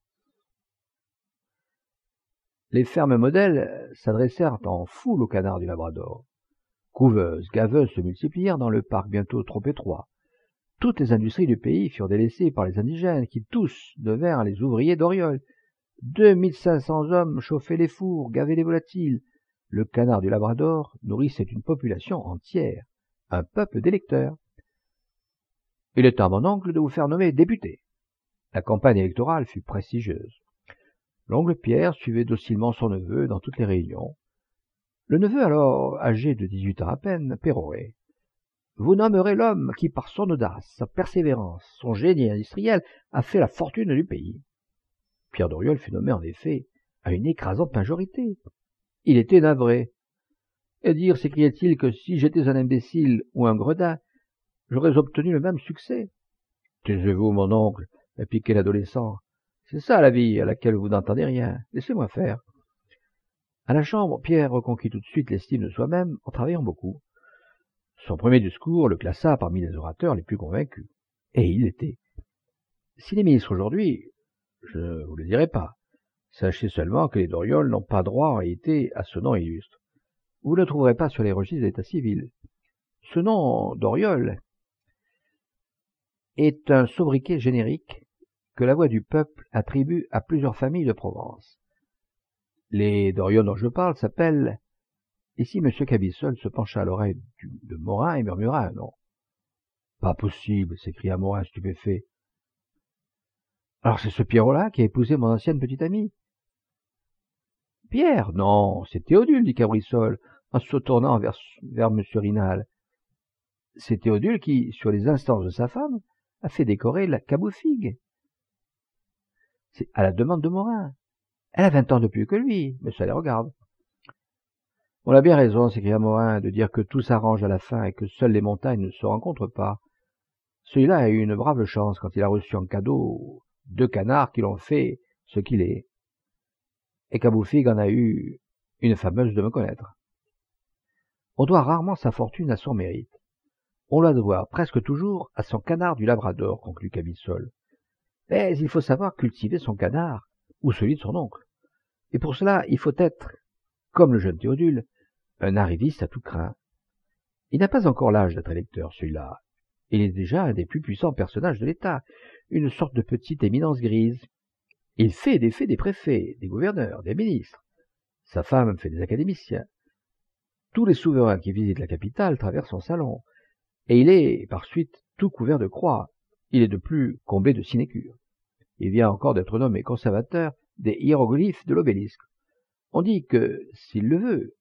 Les fermes modèles s'adressèrent en foule au canard du Labrador. Couveuses, gaveuses se multiplièrent dans le parc bientôt trop étroit. Toutes les industries du pays furent délaissées par les indigènes, qui tous devinrent les ouvriers d'Oriol. Deux mille cinq cents hommes chauffaient les fours, gavaient les volatiles. Le canard du Labrador nourrissait une population entière, un peuple d'électeurs. Il est à mon oncle de vous faire nommer député. La campagne électorale fut prestigieuse. L'oncle Pierre suivait docilement son neveu dans toutes les réunions. Le neveu, alors âgé de dix-huit ans à peine, pérorait. « Vous nommerez l'homme qui, par son audace, sa persévérance, son génie industriel, a fait la fortune du pays. » Pierre Doriol fut nommé en effet à une écrasante majorité. Il était navré. Et dire, s'écriait-il, que si j'étais un imbécile ou un gredin, j'aurais obtenu le même succès. « Taisez-vous, mon oncle, » répliquait l'adolescent. « C'est ça la vie à laquelle vous n'entendez rien. Laissez-moi faire. » À la Chambre, Pierre reconquit tout de suite l'estime de soi-même en travaillant beaucoup. Son premier discours le classa parmi les orateurs les plus convaincus. Et il l'était. S'il est ministre aujourd'hui, je ne vous le dirai pas. Sachez seulement que les Dorioles n'ont pas droit en réalité à ce nom illustre. Vous ne le trouverez pas sur les registres d'état civil. Ce nom d'Oriol est un sobriquet générique que la voix du peuple attribue à plusieurs familles de Provence. Les Dorioles dont je parle s'appellent... Ici, M. Cabissol se pencha à l'oreille de Morin et murmura un nom. « Pas possible !» s'écria Morin stupéfait. « Alors c'est ce Pierrot-là qui a épousé mon ancienne petite amie ?»« Pierre, non, c'est Théodule, dit Cabrissol, en se tournant vers, vers M. Rinal. C'est Théodule qui, sur les instances de sa femme, a fait décorer la Caboufigue. C'est à la demande de Morin. Elle a vingt ans de plus que lui, mais ça les regarde. » « On a bien raison, s'écria Morin, de dire que tout s'arrange à la fin et que seules les montagnes ne se rencontrent pas. Celui-là a eu une brave chance quand il a reçu en cadeau deux canards qui l'ont fait ce qu'il est. Et Caboufigue en a eu une fameuse de me connaître. On doit rarement sa fortune à son mérite. On la doit presque toujours à son canard du Labrador, conclut Cabissol. Mais il faut savoir cultiver son canard, ou celui de son oncle. Et pour cela, il faut être, comme le jeune Théodule, un arriviste à tout crin. Il n'a pas encore l'âge d'être électeur, celui-là. Il est déjà un des plus puissants personnages de l'État, une sorte de petite éminence grise. Il fait des faits des préfets, des gouverneurs, des ministres. Sa femme fait des académiciens. Tous les souverains qui visitent la capitale traversent son salon. Et il est, par suite, tout couvert de croix. Il est de plus comblé de sinécures. Il vient encore d'être nommé conservateur des hiéroglyphes de l'obélisque. On dit que, s'il le veut,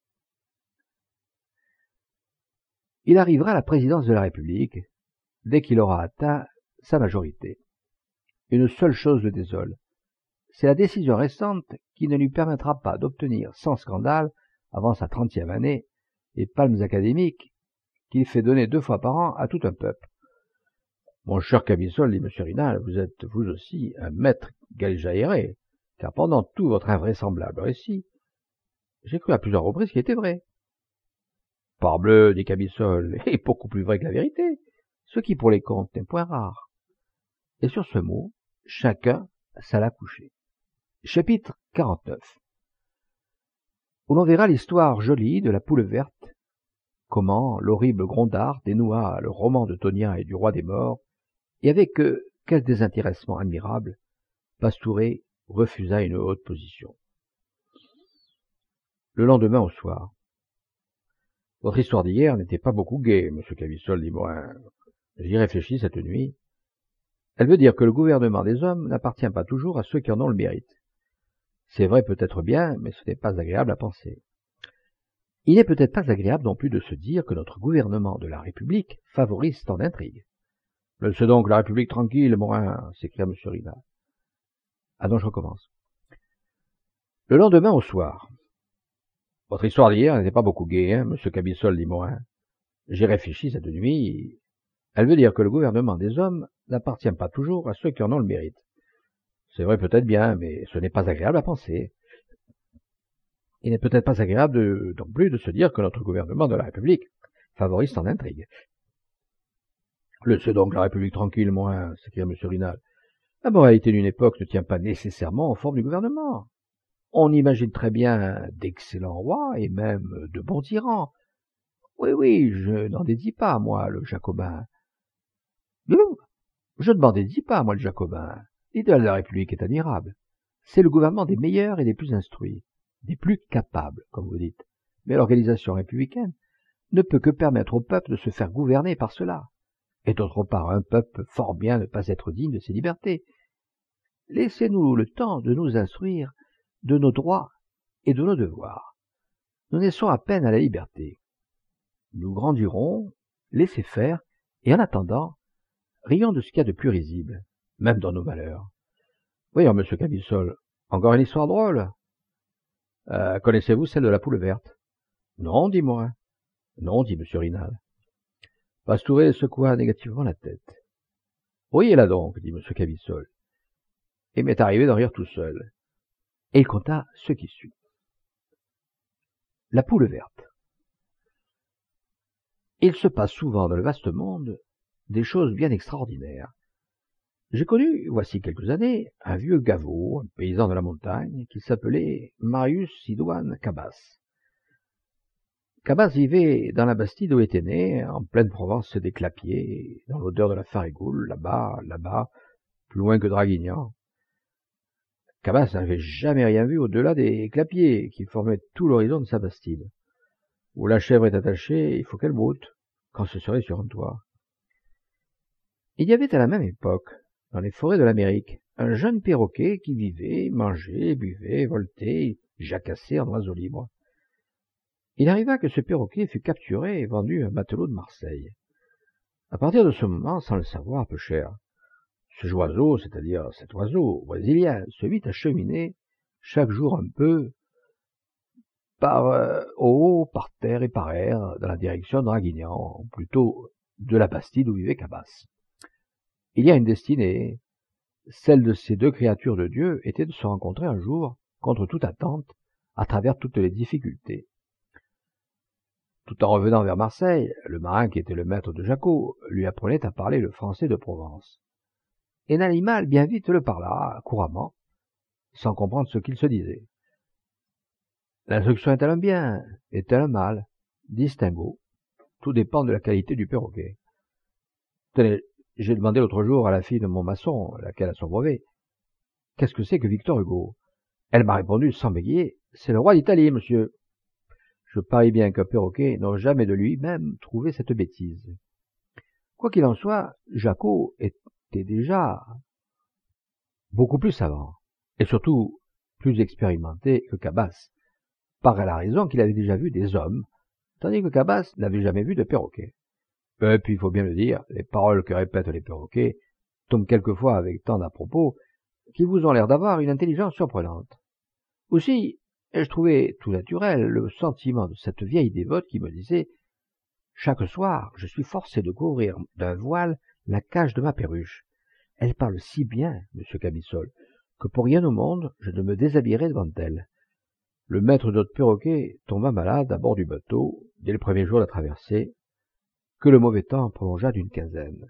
il arrivera à la présidence de la République dès qu'il aura atteint sa majorité. Une seule chose le désole, c'est la décision récente qui ne lui permettra pas d'obtenir sans scandale, avant sa trentième année, les palmes académiques qu'il fait donner deux fois par an à tout un peuple. Mon cher Cabissol, dit M. Rinal, vous êtes vous aussi un maître galjaéré, car pendant tout votre invraisemblable récit, J'ai cru à plusieurs reprises qu'il était vrai. Parbleu, dit Cabissol, est beaucoup plus vrai que la vérité, ce qui pour les contes n'est point rare. Et sur ce mot, chacun s'alla coucher. Chapitre quarante-neuf, où l'on verra l'histoire jolie de la poule verte, comment l'horrible Grondard dénoua le roman de Tonien et du roi des morts, et avec euh, quel désintéressement admirable Pastouret refusa une haute position. Le lendemain au soir. Votre histoire d'hier n'était pas beaucoup gaie, monsieur Cabissol, dit Morin. J'y réfléchis cette nuit. Elle veut dire que le gouvernement des hommes n'appartient pas toujours à ceux qui en ont le mérite. C'est vrai peut-être bien, mais ce n'est pas agréable à penser. Il n'est peut-être pas agréable non plus de se dire que notre gouvernement de la République favorise tant d'intrigues. Laissez donc la République tranquille, Morin, s'écria M. Rina. Ah non, je recommence. Le lendemain au soir. Votre histoire d'hier n'était pas beaucoup gaie, hein, monsieur Cabissol, dit Morin. J'ai réfléchi cette nuit. Elle veut dire que le gouvernement des hommes n'appartient pas toujours à ceux qui en ont le mérite. C'est vrai peut-être bien, mais ce n'est pas agréable à penser. Il n'est peut-être pas agréable de, non plus de se dire que notre gouvernement de la République favorise tant d'intrigues. Laissez donc la République tranquille, Morin, s'écria M. Rinal. La moralité d'une époque ne tient pas nécessairement aux formes du gouvernement. On imagine très bien d'excellents rois et même de bons tyrans. Oui, oui, je n'en dédie pas, moi, le Jacobin. Non, je ne m'en dédie pas, moi, le Jacobin. L'idéal de la République est admirable. C'est le gouvernement des meilleurs et des plus instruits, des plus capables, comme vous dites. Mais l'organisation républicaine ne peut que permettre au peuple de se faire gouverner par cela. Et d'autre part, un peuple peut fort bien ne pas être digne de ses libertés. Laissez-nous le temps de nous instruire de nos droits et de nos devoirs. Nous naissons à peine à la liberté. Nous grandirons, laissez faire, et en attendant, rions de ce qu'il y a de plus risible, même dans nos malheurs. Voyons, monsieur Cabissol, encore une histoire drôle. Euh, connaissez-vous celle de la poule verte? Non, dit Morin. Non, dit monsieur Rinal. Pastouret secoua négativement la tête. Voyez-la donc, dit monsieur Cabissol. Et m'est arrivé d'en rire tout seul. Et il conta ce qui suit. La poule verte. Il se passe souvent dans le vaste monde des choses bien extraordinaires. J'ai connu, voici quelques années, un vieux gavot, un paysan de la montagne, qui s'appelait Marius Sidoine Cabasse. Cabasse vivait dans la Bastide où était né, en pleine Provence des Clapiers, dans l'odeur de la farigoule, là-bas, là-bas, plus loin que Draguignan. Cabasse n'avait jamais rien vu au-delà des clapiers qui formaient tout l'horizon de sa Bastide. Où la chèvre est attachée, il faut qu'elle broute, quand ce serait sur un toit. Il y avait à la même époque, dans les forêts de l'Amérique, un jeune perroquet qui vivait, mangeait, buvait, voltait, jacassait en oiseau libre. Il arriva que ce perroquet fut capturé et vendu à un matelot de Marseille. À partir de ce moment, sans le savoir, peu cher, ce oiseau, c'est-à-dire cet oiseau brésilien, se mit à cheminer chaque jour un peu par euh, haut, par terre et par air, dans la direction de Draguignan, ou plutôt de la Bastide où vivait Cabasse. Il y a une destinée. Celle de ces deux créatures de Dieu était de se rencontrer un jour, contre toute attente, à travers toutes les difficultés. Tout en revenant vers Marseille, le marin qui était le maître de Jacot lui apprenait à parler le français de Provence. Et l'animal bien vite le parla, couramment, sans comprendre ce qu'il se disait. L'instruction est-elle un bien? Est-elle un mal? Distinguo. Tout dépend de la qualité du perroquet. Tenez, j'ai demandé l'autre jour à la fille de mon maçon, laquelle a son brevet, qu'est-ce que c'est que Victor Hugo? Elle m'a répondu sans bégayer, c'est le roi d'Italie, monsieur. Je parie bien qu'un perroquet n'a jamais de lui-même trouvé cette bêtise. Quoi qu'il en soit, Jacot était déjà beaucoup plus savant, et surtout plus expérimenté que Cabasse, par la raison qu'il avait déjà vu des hommes, tandis que Cabasse n'avait jamais vu de perroquet. Et puis, il faut bien le dire, les paroles que répètent les perroquets tombent quelquefois avec tant d'à-propos qui vous ont l'air d'avoir une intelligence surprenante. Aussi, ai-je trouvé tout naturel le sentiment de cette vieille dévote qui me disait « Chaque soir, je suis forcé de couvrir d'un voile la cage de ma perruche. Elle parle si bien, monsieur Cabissol, que pour rien au monde, je ne me déshabillerai devant elle. Le maître de notre perroquet tomba malade à bord du bateau dès le premier jour de la traversée, que le mauvais temps prolongea d'une quinzaine.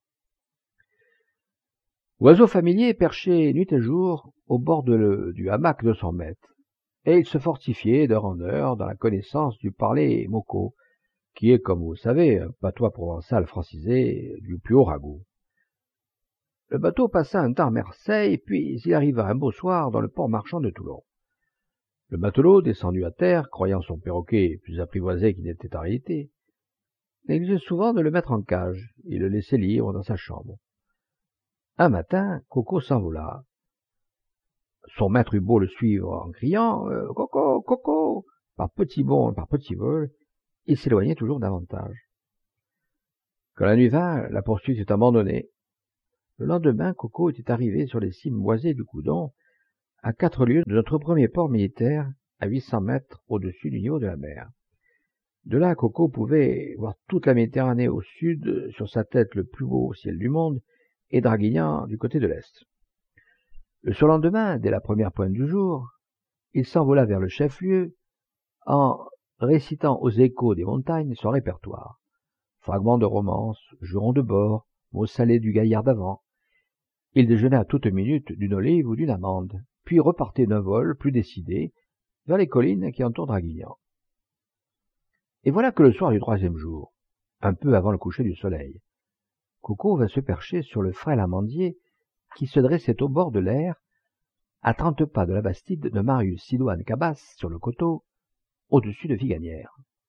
Oiseau familier perchait nuit et jour au bord de le, du hamac de son maître, et il se fortifiait d'heure en heure dans la connaissance du parler moko, qui est, comme vous le savez, un patois provençal francisé du plus haut ragoût. Le bateau passa un temps à Marseille, puis il arriva un beau soir dans le port marchand de Toulon. Le matelot, descendu à terre, croyant son perroquet plus apprivoisé qu'il n'était en réalité, négligeait souvent de le mettre en cage et le laissait libre dans sa chambre. Un matin, Coco s'envola. Son maître eut beau le suivre en criant euh, « Coco, Coco !» Par petits bonds et par petits vols, il s'éloignait toujours davantage. Quand la nuit vint, la poursuite fut abandonnée. Le lendemain, Coco était arrivé sur les cimes boisées du Coudon, à quatre lieues de notre premier port militaire, à huit cents mètres au-dessus du niveau de la mer. De là, Coco pouvait voir toute la Méditerranée au sud, sur sa tête le plus beau ciel du monde, et Draguignan du côté de l'est. Le surlendemain, dès la première pointe du jour, il s'envola vers le chef-lieu, en récitant aux échos des montagnes son répertoire. Fragments de romance, jurons de bord, mots salés du gaillard d'avant. Il déjeunait à toute minute d'une olive ou d'une amande, puis repartait d'un vol plus décidé vers les collines qui entourent Draguignan. Et voilà que le soir du troisième jour, un peu avant le coucher du soleil, Coco vint se percher sur le frêle amandier qui se dressait au bord de l'air, à trente pas de la Bastide de Marius Sidoine Cabas sur le coteau, au-dessus de Figanière.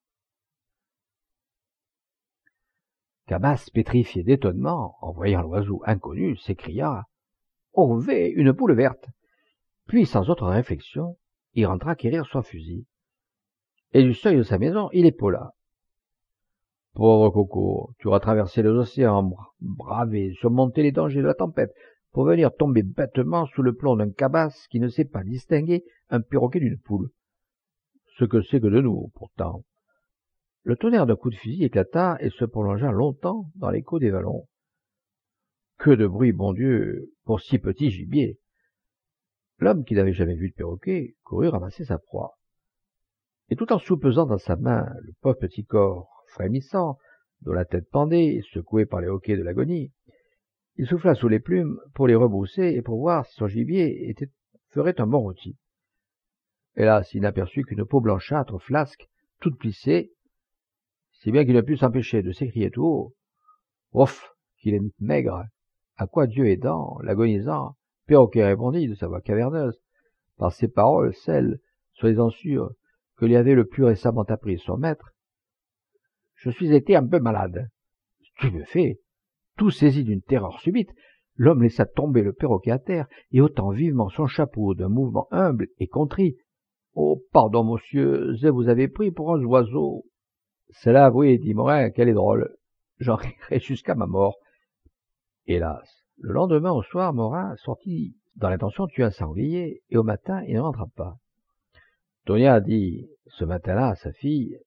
Cabas, pétrifié d'étonnement en voyant l'oiseau inconnu, s'écria « Oh vé, une poule verte !» Puis, sans autre réflexion, il rentra quérir son fusil. Et du seuil de sa maison, il épaula. « Pauvre Coco, tu auras traversé les océans, bravé, surmonté les dangers de la tempête, pour venir tomber bêtement sous le plomb d'un Cabas qui ne sait pas distinguer un perroquet d'une poule. Ce que c'est que de nous, pourtant. » Le tonnerre d'un coup de fusil éclata et se prolongea longtemps dans l'écho des vallons. Que de bruit, bon Dieu, pour si petit gibier! L'homme qui n'avait jamais vu de perroquet courut ramasser sa proie. Et tout en soupesant dans sa main le pauvre petit corps frémissant, dont la tête pendait, secouée par les hoquets de l'agonie, il souffla sous les plumes pour les rebrousser et pour voir si son gibier était, ferait un bon rôti. Hélas, il n'aperçut qu'une peau blanchâtre, flasque, toute plissée, si bien qu'il ne put s'empêcher de s'écrier tout haut « Ouf, qu'il est maigre !» À quoi Dieu aidant, l'agonisant, perroquet répondit de sa voix caverneuse, par ces paroles, celles, soyez-en sûrs, que lui avait le plus récemment appris son maître. « Je suis été un peu malade. » Stupéfait, tout saisi d'une terreur subite, l'homme laissa tomber le perroquet à terre et ôtant vivement son chapeau d'un mouvement humble et contrit. « Oh, pardon, monsieur, je vous avais pris pour un oiseau. »« C'est là, oui, dit Morin, qu'elle est drôle. J'en rirai jusqu'à ma mort. » Hélas, le lendemain au soir, Morin sortit dans l'intention de tuer un sanglier, et au matin, il ne rentra pas. Tonia dit ce matin-là à sa fille,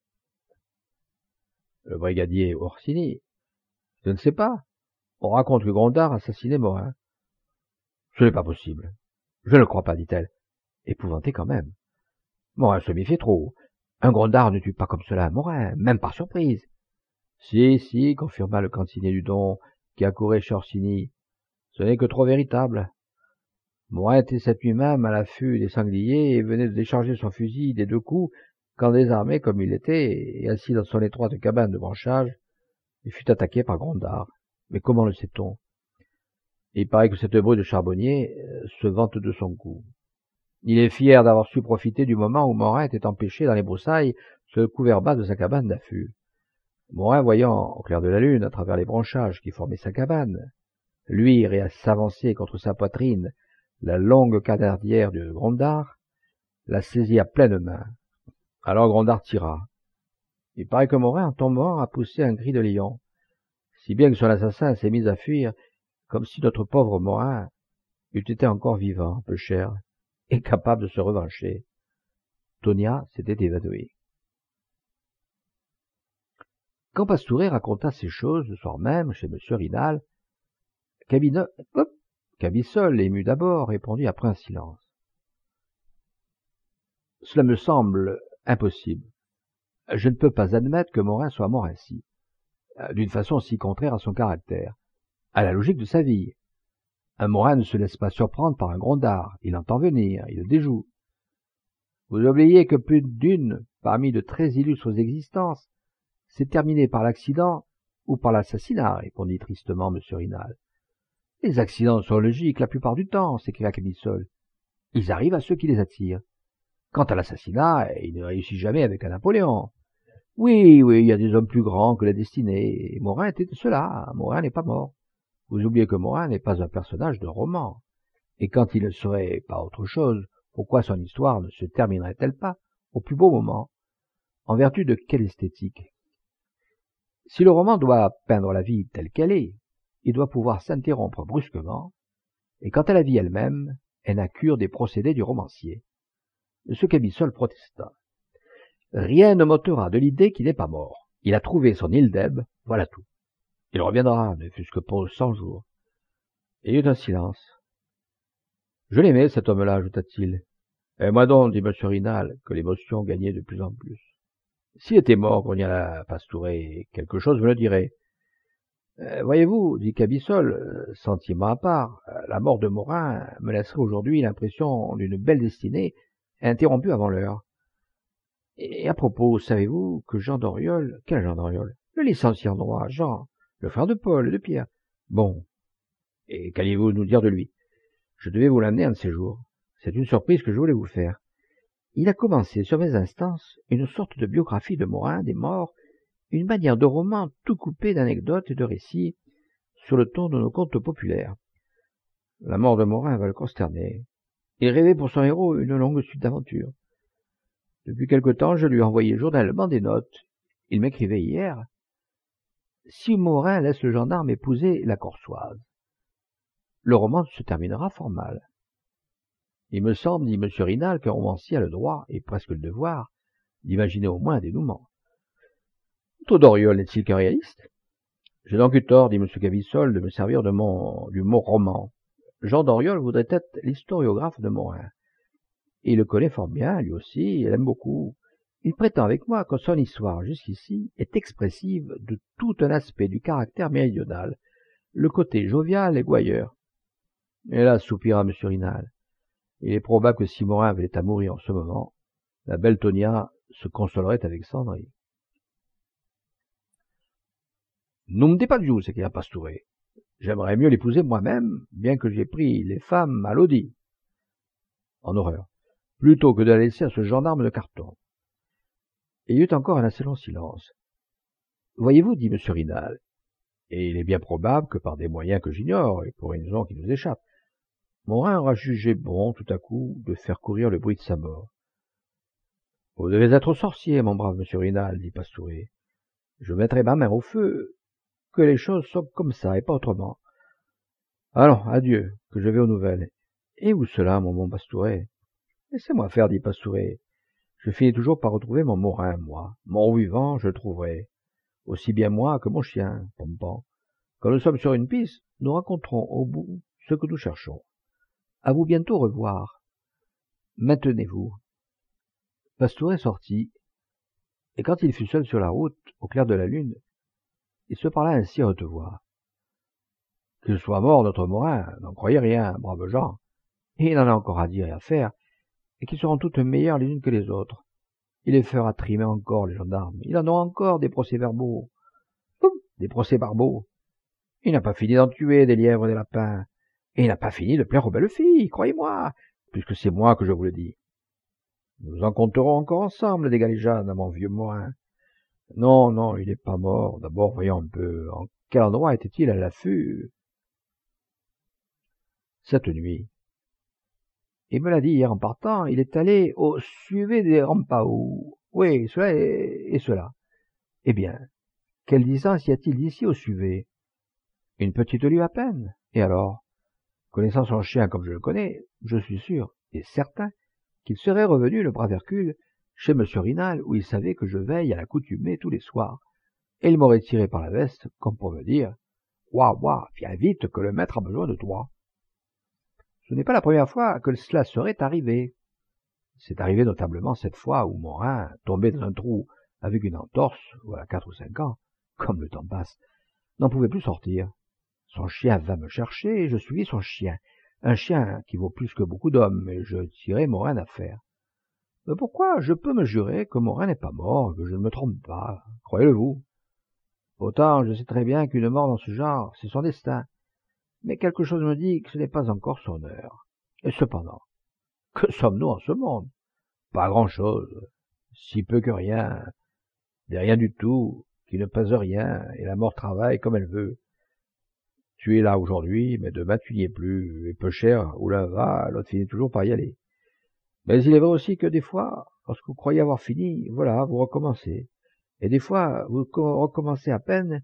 le brigadier Orsini, « Je ne sais pas. On raconte que Gondard a assassiné Morin. »« Ce n'est pas possible. Je ne le crois pas, dit-elle, épouvantée quand même. Morin se méfiait trop. Un Gondard ne tue pas comme cela un Morin, même par surprise. »« Si, si, confirma le cantinier du Don, qui accourait chez Orsini. Ce n'est que trop véritable. Morin était cette nuit même à l'affût des sangliers et venait de décharger son fusil des deux coups quand, désarmé comme il était et assis dans son étroite cabane de branchage, il fut attaqué par Gondard. Mais comment le sait-on? Il paraît que cette bru de charbonnier se vante de son coup. Il est fier d'avoir su profiter du moment où Morin était empêché dans les broussailles sur le couvert bas de sa cabane d'affût. Morin, voyant au clair de la lune à travers les branchages qui formaient sa cabane, luire et à s'avancer contre sa poitrine la longue canardière de Gondard, la saisit à pleine main. Alors Gondard tira. Il paraît que Morin, en tombant, a poussé un cri de lion, si bien que son assassin s'est mis à fuir, comme si notre pauvre Morin eût été encore vivant, peu cher, et capable de se revancher. Tonia s'était évanouie. Quand Pastouret raconta ces choses le soir même chez M. Rinal, Cabine... Hop Cabissol, ému d'abord, répondit après un silence. Cela me semble impossible. Je ne peux pas admettre que Morin soit mort ainsi, d'une façon si contraire à son caractère, à la logique de sa vie. Un Morin ne se laisse pas surprendre par un grondard, il entend venir, il le déjoue. Vous oubliez que plus d'une, parmi de très illustres existences, s'est terminée par l'accident ou par l'assassinat, répondit tristement M. Rinal. Les accidents sont logiques la plupart du temps, s'écria Cabisolles. Ils arrivent à ceux qui les attirent. Quant à l'assassinat, il ne réussit jamais avec un Napoléon. Oui, oui, il y a des hommes plus grands que la destinée, et Morin était de cela. Morin n'est pas mort. Vous oubliez que Morin n'est pas un personnage de roman. Et quand il ne serait pas autre chose, pourquoi son histoire ne se terminerait-elle pas au plus beau moment? En vertu de quelle esthétique? Si le roman doit peindre la vie telle qu'elle est, il doit pouvoir s'interrompre brusquement, et quant à la vie elle-même, elle n'a cure des procédés du romancier. M. Cabisolles protesta. Rien ne m'ôtera de l'idée qu'il n'est pas mort. Il a trouvé son île d'Elbe, voilà tout. Il reviendra, ne fût-ce que pour cent jours. Il y eut un silence. Je l'aimais, cet homme-là, ajouta-t-il. Et moi donc, dit M. Rinal, que l'émotion gagnait de plus en plus. S'il était mort, grogna la Pastouret, quelque chose me le dirait. Euh, voyez-vous, dit Cabisolles, sentiment à part, la mort de Morin me laisserait aujourd'hui l'impression d'une belle destinée interrompue avant l'heure. Et à propos, savez-vous que Jean d'Oriol, quel Jean d'Oriol? Le licencié en droit, Jean, le frère de Paul et de Pierre. Bon, et qu'alliez-vous nous dire de lui? Je devais vous l'amener un de ces jours. C'est une surprise que je voulais vous faire. Il a commencé, sur mes instances, une sorte de biographie de Morin, des morts, une manière de roman tout coupé d'anecdotes et de récits sur le ton de nos contes populaires. La mort de Morin va le consterner. Il rêvait pour son héros une longue suite d'aventures. Depuis quelque temps, je lui envoyais journellement des notes. Il m'écrivait hier. Si Morin laisse le gendarme épouser la Corsoise, le roman se terminera fort mal. Il me semble, dit M. Rinal, qu'un romancier a le droit, et presque le devoir, d'imaginer au moins un dénouement. Votre d'Oriol n'est-il qu'un réaliste? J'ai donc eu tort, dit M. Cabisolles, de me servir de mon, du mot roman. Jean d'Oriol voudrait être l'historiographe de Morin. Et il le connaît fort bien, lui aussi, et l'aime beaucoup. Il prétend avec moi que son histoire, jusqu'ici, est expressive de tout un aspect du caractère méridional, le côté jovial et gouailleur. Et là, soupira M. Rinal. Il est probable que si Morin venait à mourir en ce moment, la belle Tonia se consolerait avec Cendrillon. « Non me dis pas du tout, s'écria Pastouret. J'aimerais mieux l'épouser moi-même, bien que j'ai pris les femmes à l'audit. En horreur. Plutôt que de la laisser à ce gendarme de carton. » Et il y eut encore un assez long silence. « Voyez-vous, dit M. Rinal, et il est bien probable que par des moyens que j'ignore, et pour une raison qui nous échappe, Morin aura jugé bon, tout à coup, de faire courir le bruit de sa mort. « Vous devez être sorcier, mon brave M. Rinal, dit Pastouret. Je mettrai ma main au feu, que les choses sont comme ça, et pas autrement. Allons, adieu, que je vais aux nouvelles. Et où cela, mon bon Pastouret? Laissez-moi faire, dit Pastouret. Je finis toujours par retrouver mon Morin, moi. Mon vivant, je le trouverai. Aussi bien moi que mon chien, Pompan. Quand nous sommes sur une piste, nous rencontrons au bout ce que nous cherchons. À vous bientôt, au revoir. Maintenez-vous. » Pastouret sortit, et quand il fut seul sur la route, au clair de la lune, il se parla ainsi à haute voix. « Qu'il soit mort, notre Morin, n'en croyez rien, braves gens. Et il en a encore à dire et à faire, et qui seront toutes meilleures les unes que les autres. Il les fera trimer encore, les gendarmes. Il en aura encore des procès-verbaux. Des procès-verbaux. Il n'a pas fini d'en tuer des lièvres et des lapins. Et il n'a pas fini de plaire aux belles filles, croyez-moi, puisque c'est moi que je vous le dis. Nous en compterons encore ensemble des galéjades à mon vieux Morin. Non, non, il n'est pas mort. D'abord, voyons un peu, en quel endroit était-il à l'affût cette nuit? Il me l'a dit hier en partant, il est allé au suivet des Rampaou. Oui, cela et, et cela. Eh bien, quelle distance y a-t-il d'ici au suivet? Une petite lieue à peine. Et alors, connaissant son chien comme je le connais, je suis sûr et certain qu'il serait revenu, le brave Hercule, chez M. Rinal, où il savait que je veille à l'accoutumée tous les soirs, et il m'aurait tiré par la veste, comme pour me dire « Ouah, ouah, viens vite, que le maître a besoin de toi. » Ce n'est pas la première fois que cela serait arrivé. C'est arrivé notablement cette fois où Morin tombait dans un trou avec une entorse, voilà quatre ou cinq ans, comme le temps passe, n'en pouvait plus sortir. Son chien vint me chercher et je suivis son chien. Un chien qui vaut plus que beaucoup d'hommes, et je tirai Morin d'affaire. Mais pourquoi je peux me jurer que Morin n'est pas mort, que je ne me trompe pas, croyez-le-vous. Autant je sais très bien qu'une mort dans ce genre, c'est son destin, mais quelque chose me dit que ce n'est pas encore son heure. Et cependant, que sommes-nous en ce monde? Pas grand-chose, si peu que rien, des rien du tout, qui ne pèse rien, et la mort travaille comme elle veut. Tu es là aujourd'hui, mais demain tu n'y es plus, et peu cher, où l'un va, l'autre finit toujours par y aller. Mais il est vrai aussi que des fois, lorsque vous croyez avoir fini, voilà, vous recommencez. Et des fois, vous recommencez à peine,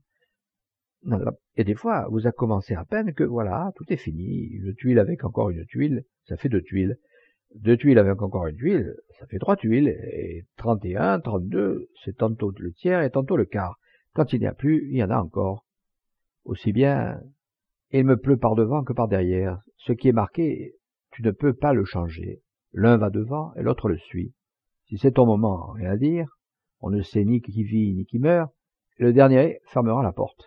non, et des fois, vous avez commencé à peine que, voilà, tout est fini. Une tuile avec encore une tuile, ça fait deux tuiles. Deux tuiles avec encore une tuile, ça fait trois tuiles. Et trente et un, trente-deux, c'est tantôt le tiers et tantôt le quart. Quand il n'y a plus, il y en a encore. Aussi bien, il me pleut par devant que par derrière. Ce qui est marqué, tu ne peux pas le changer. L'un va devant et l'autre le suit. Si c'est ton moment, rien à dire, on ne sait ni qui vit ni qui meurt, et le dernier fermera la porte.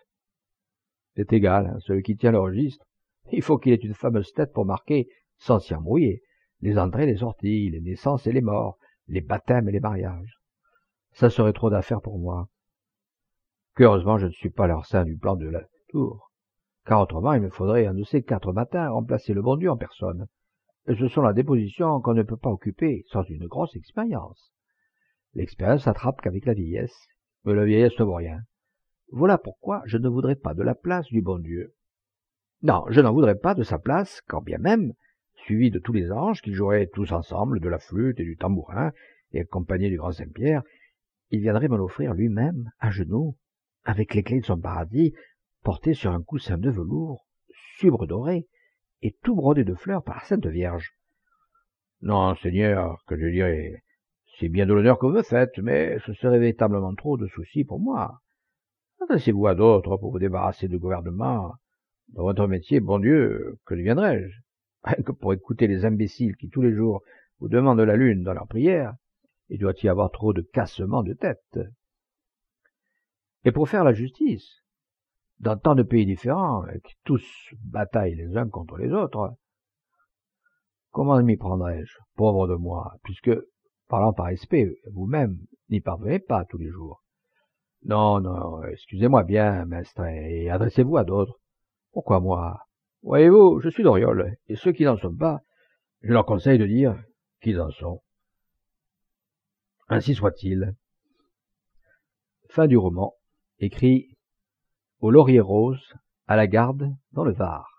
C'est égal, hein, celui qui tient le registre, il faut qu'il ait une fameuse tête pour marquer, sans s'y embrouiller, les entrées, les sorties, les naissances et les morts, les baptêmes et les mariages. Ça serait trop d'affaires pour moi. Qu'heureusement je ne suis pas l'arsène du plan de la tour, car autrement il me faudrait un de ces quatre matins remplacer le bon Dieu en personne. Et ce sont la déposition qu'on ne peut pas occuper sans une grosse expérience. L'expérience s'attrape qu'avec la vieillesse, mais la vieillesse ne vaut rien. Voilà pourquoi je ne voudrais pas de la place du bon Dieu. Non, je n'en voudrais pas de sa place, quand bien même, suivi de tous les anges qui joueraient tous ensemble de la flûte et du tambourin, et accompagnés du grand Saint-Pierre, il viendrait me l'offrir lui-même, à genoux, avec les clés de son paradis, portées sur un coussin de velours, subre doré, et tout brodé de fleurs par la Sainte Vierge. Non, Seigneur, que je dirais, c'est bien de l'honneur que vous me faites, mais ce serait véritablement trop de soucis pour moi. Adressez-vous à d'autres pour vous débarrasser du gouvernement. Dans votre métier, bon Dieu, que deviendrais-je? Rien que pour écouter les imbéciles qui tous les jours vous demandent la lune dans leurs prières, il doit y avoir trop de cassements de tête. Et pour faire la justice, dans tant de pays différents, qui tous bataillent les uns contre les autres, comment m'y prendrais-je, pauvre de moi, puisque, parlant par respect, vous-même n'y parvenez pas tous les jours? Non, non, excusez-moi bien, maître, et adressez-vous à d'autres. Pourquoi moi? Voyez-vous, je suis d'Oriol, et ceux qui n'en sont pas, je leur conseille de dire qu'ils en sont. Ainsi soit-il. Fin du roman, écrit au Laurier Rose, à la Garde, dans le Var.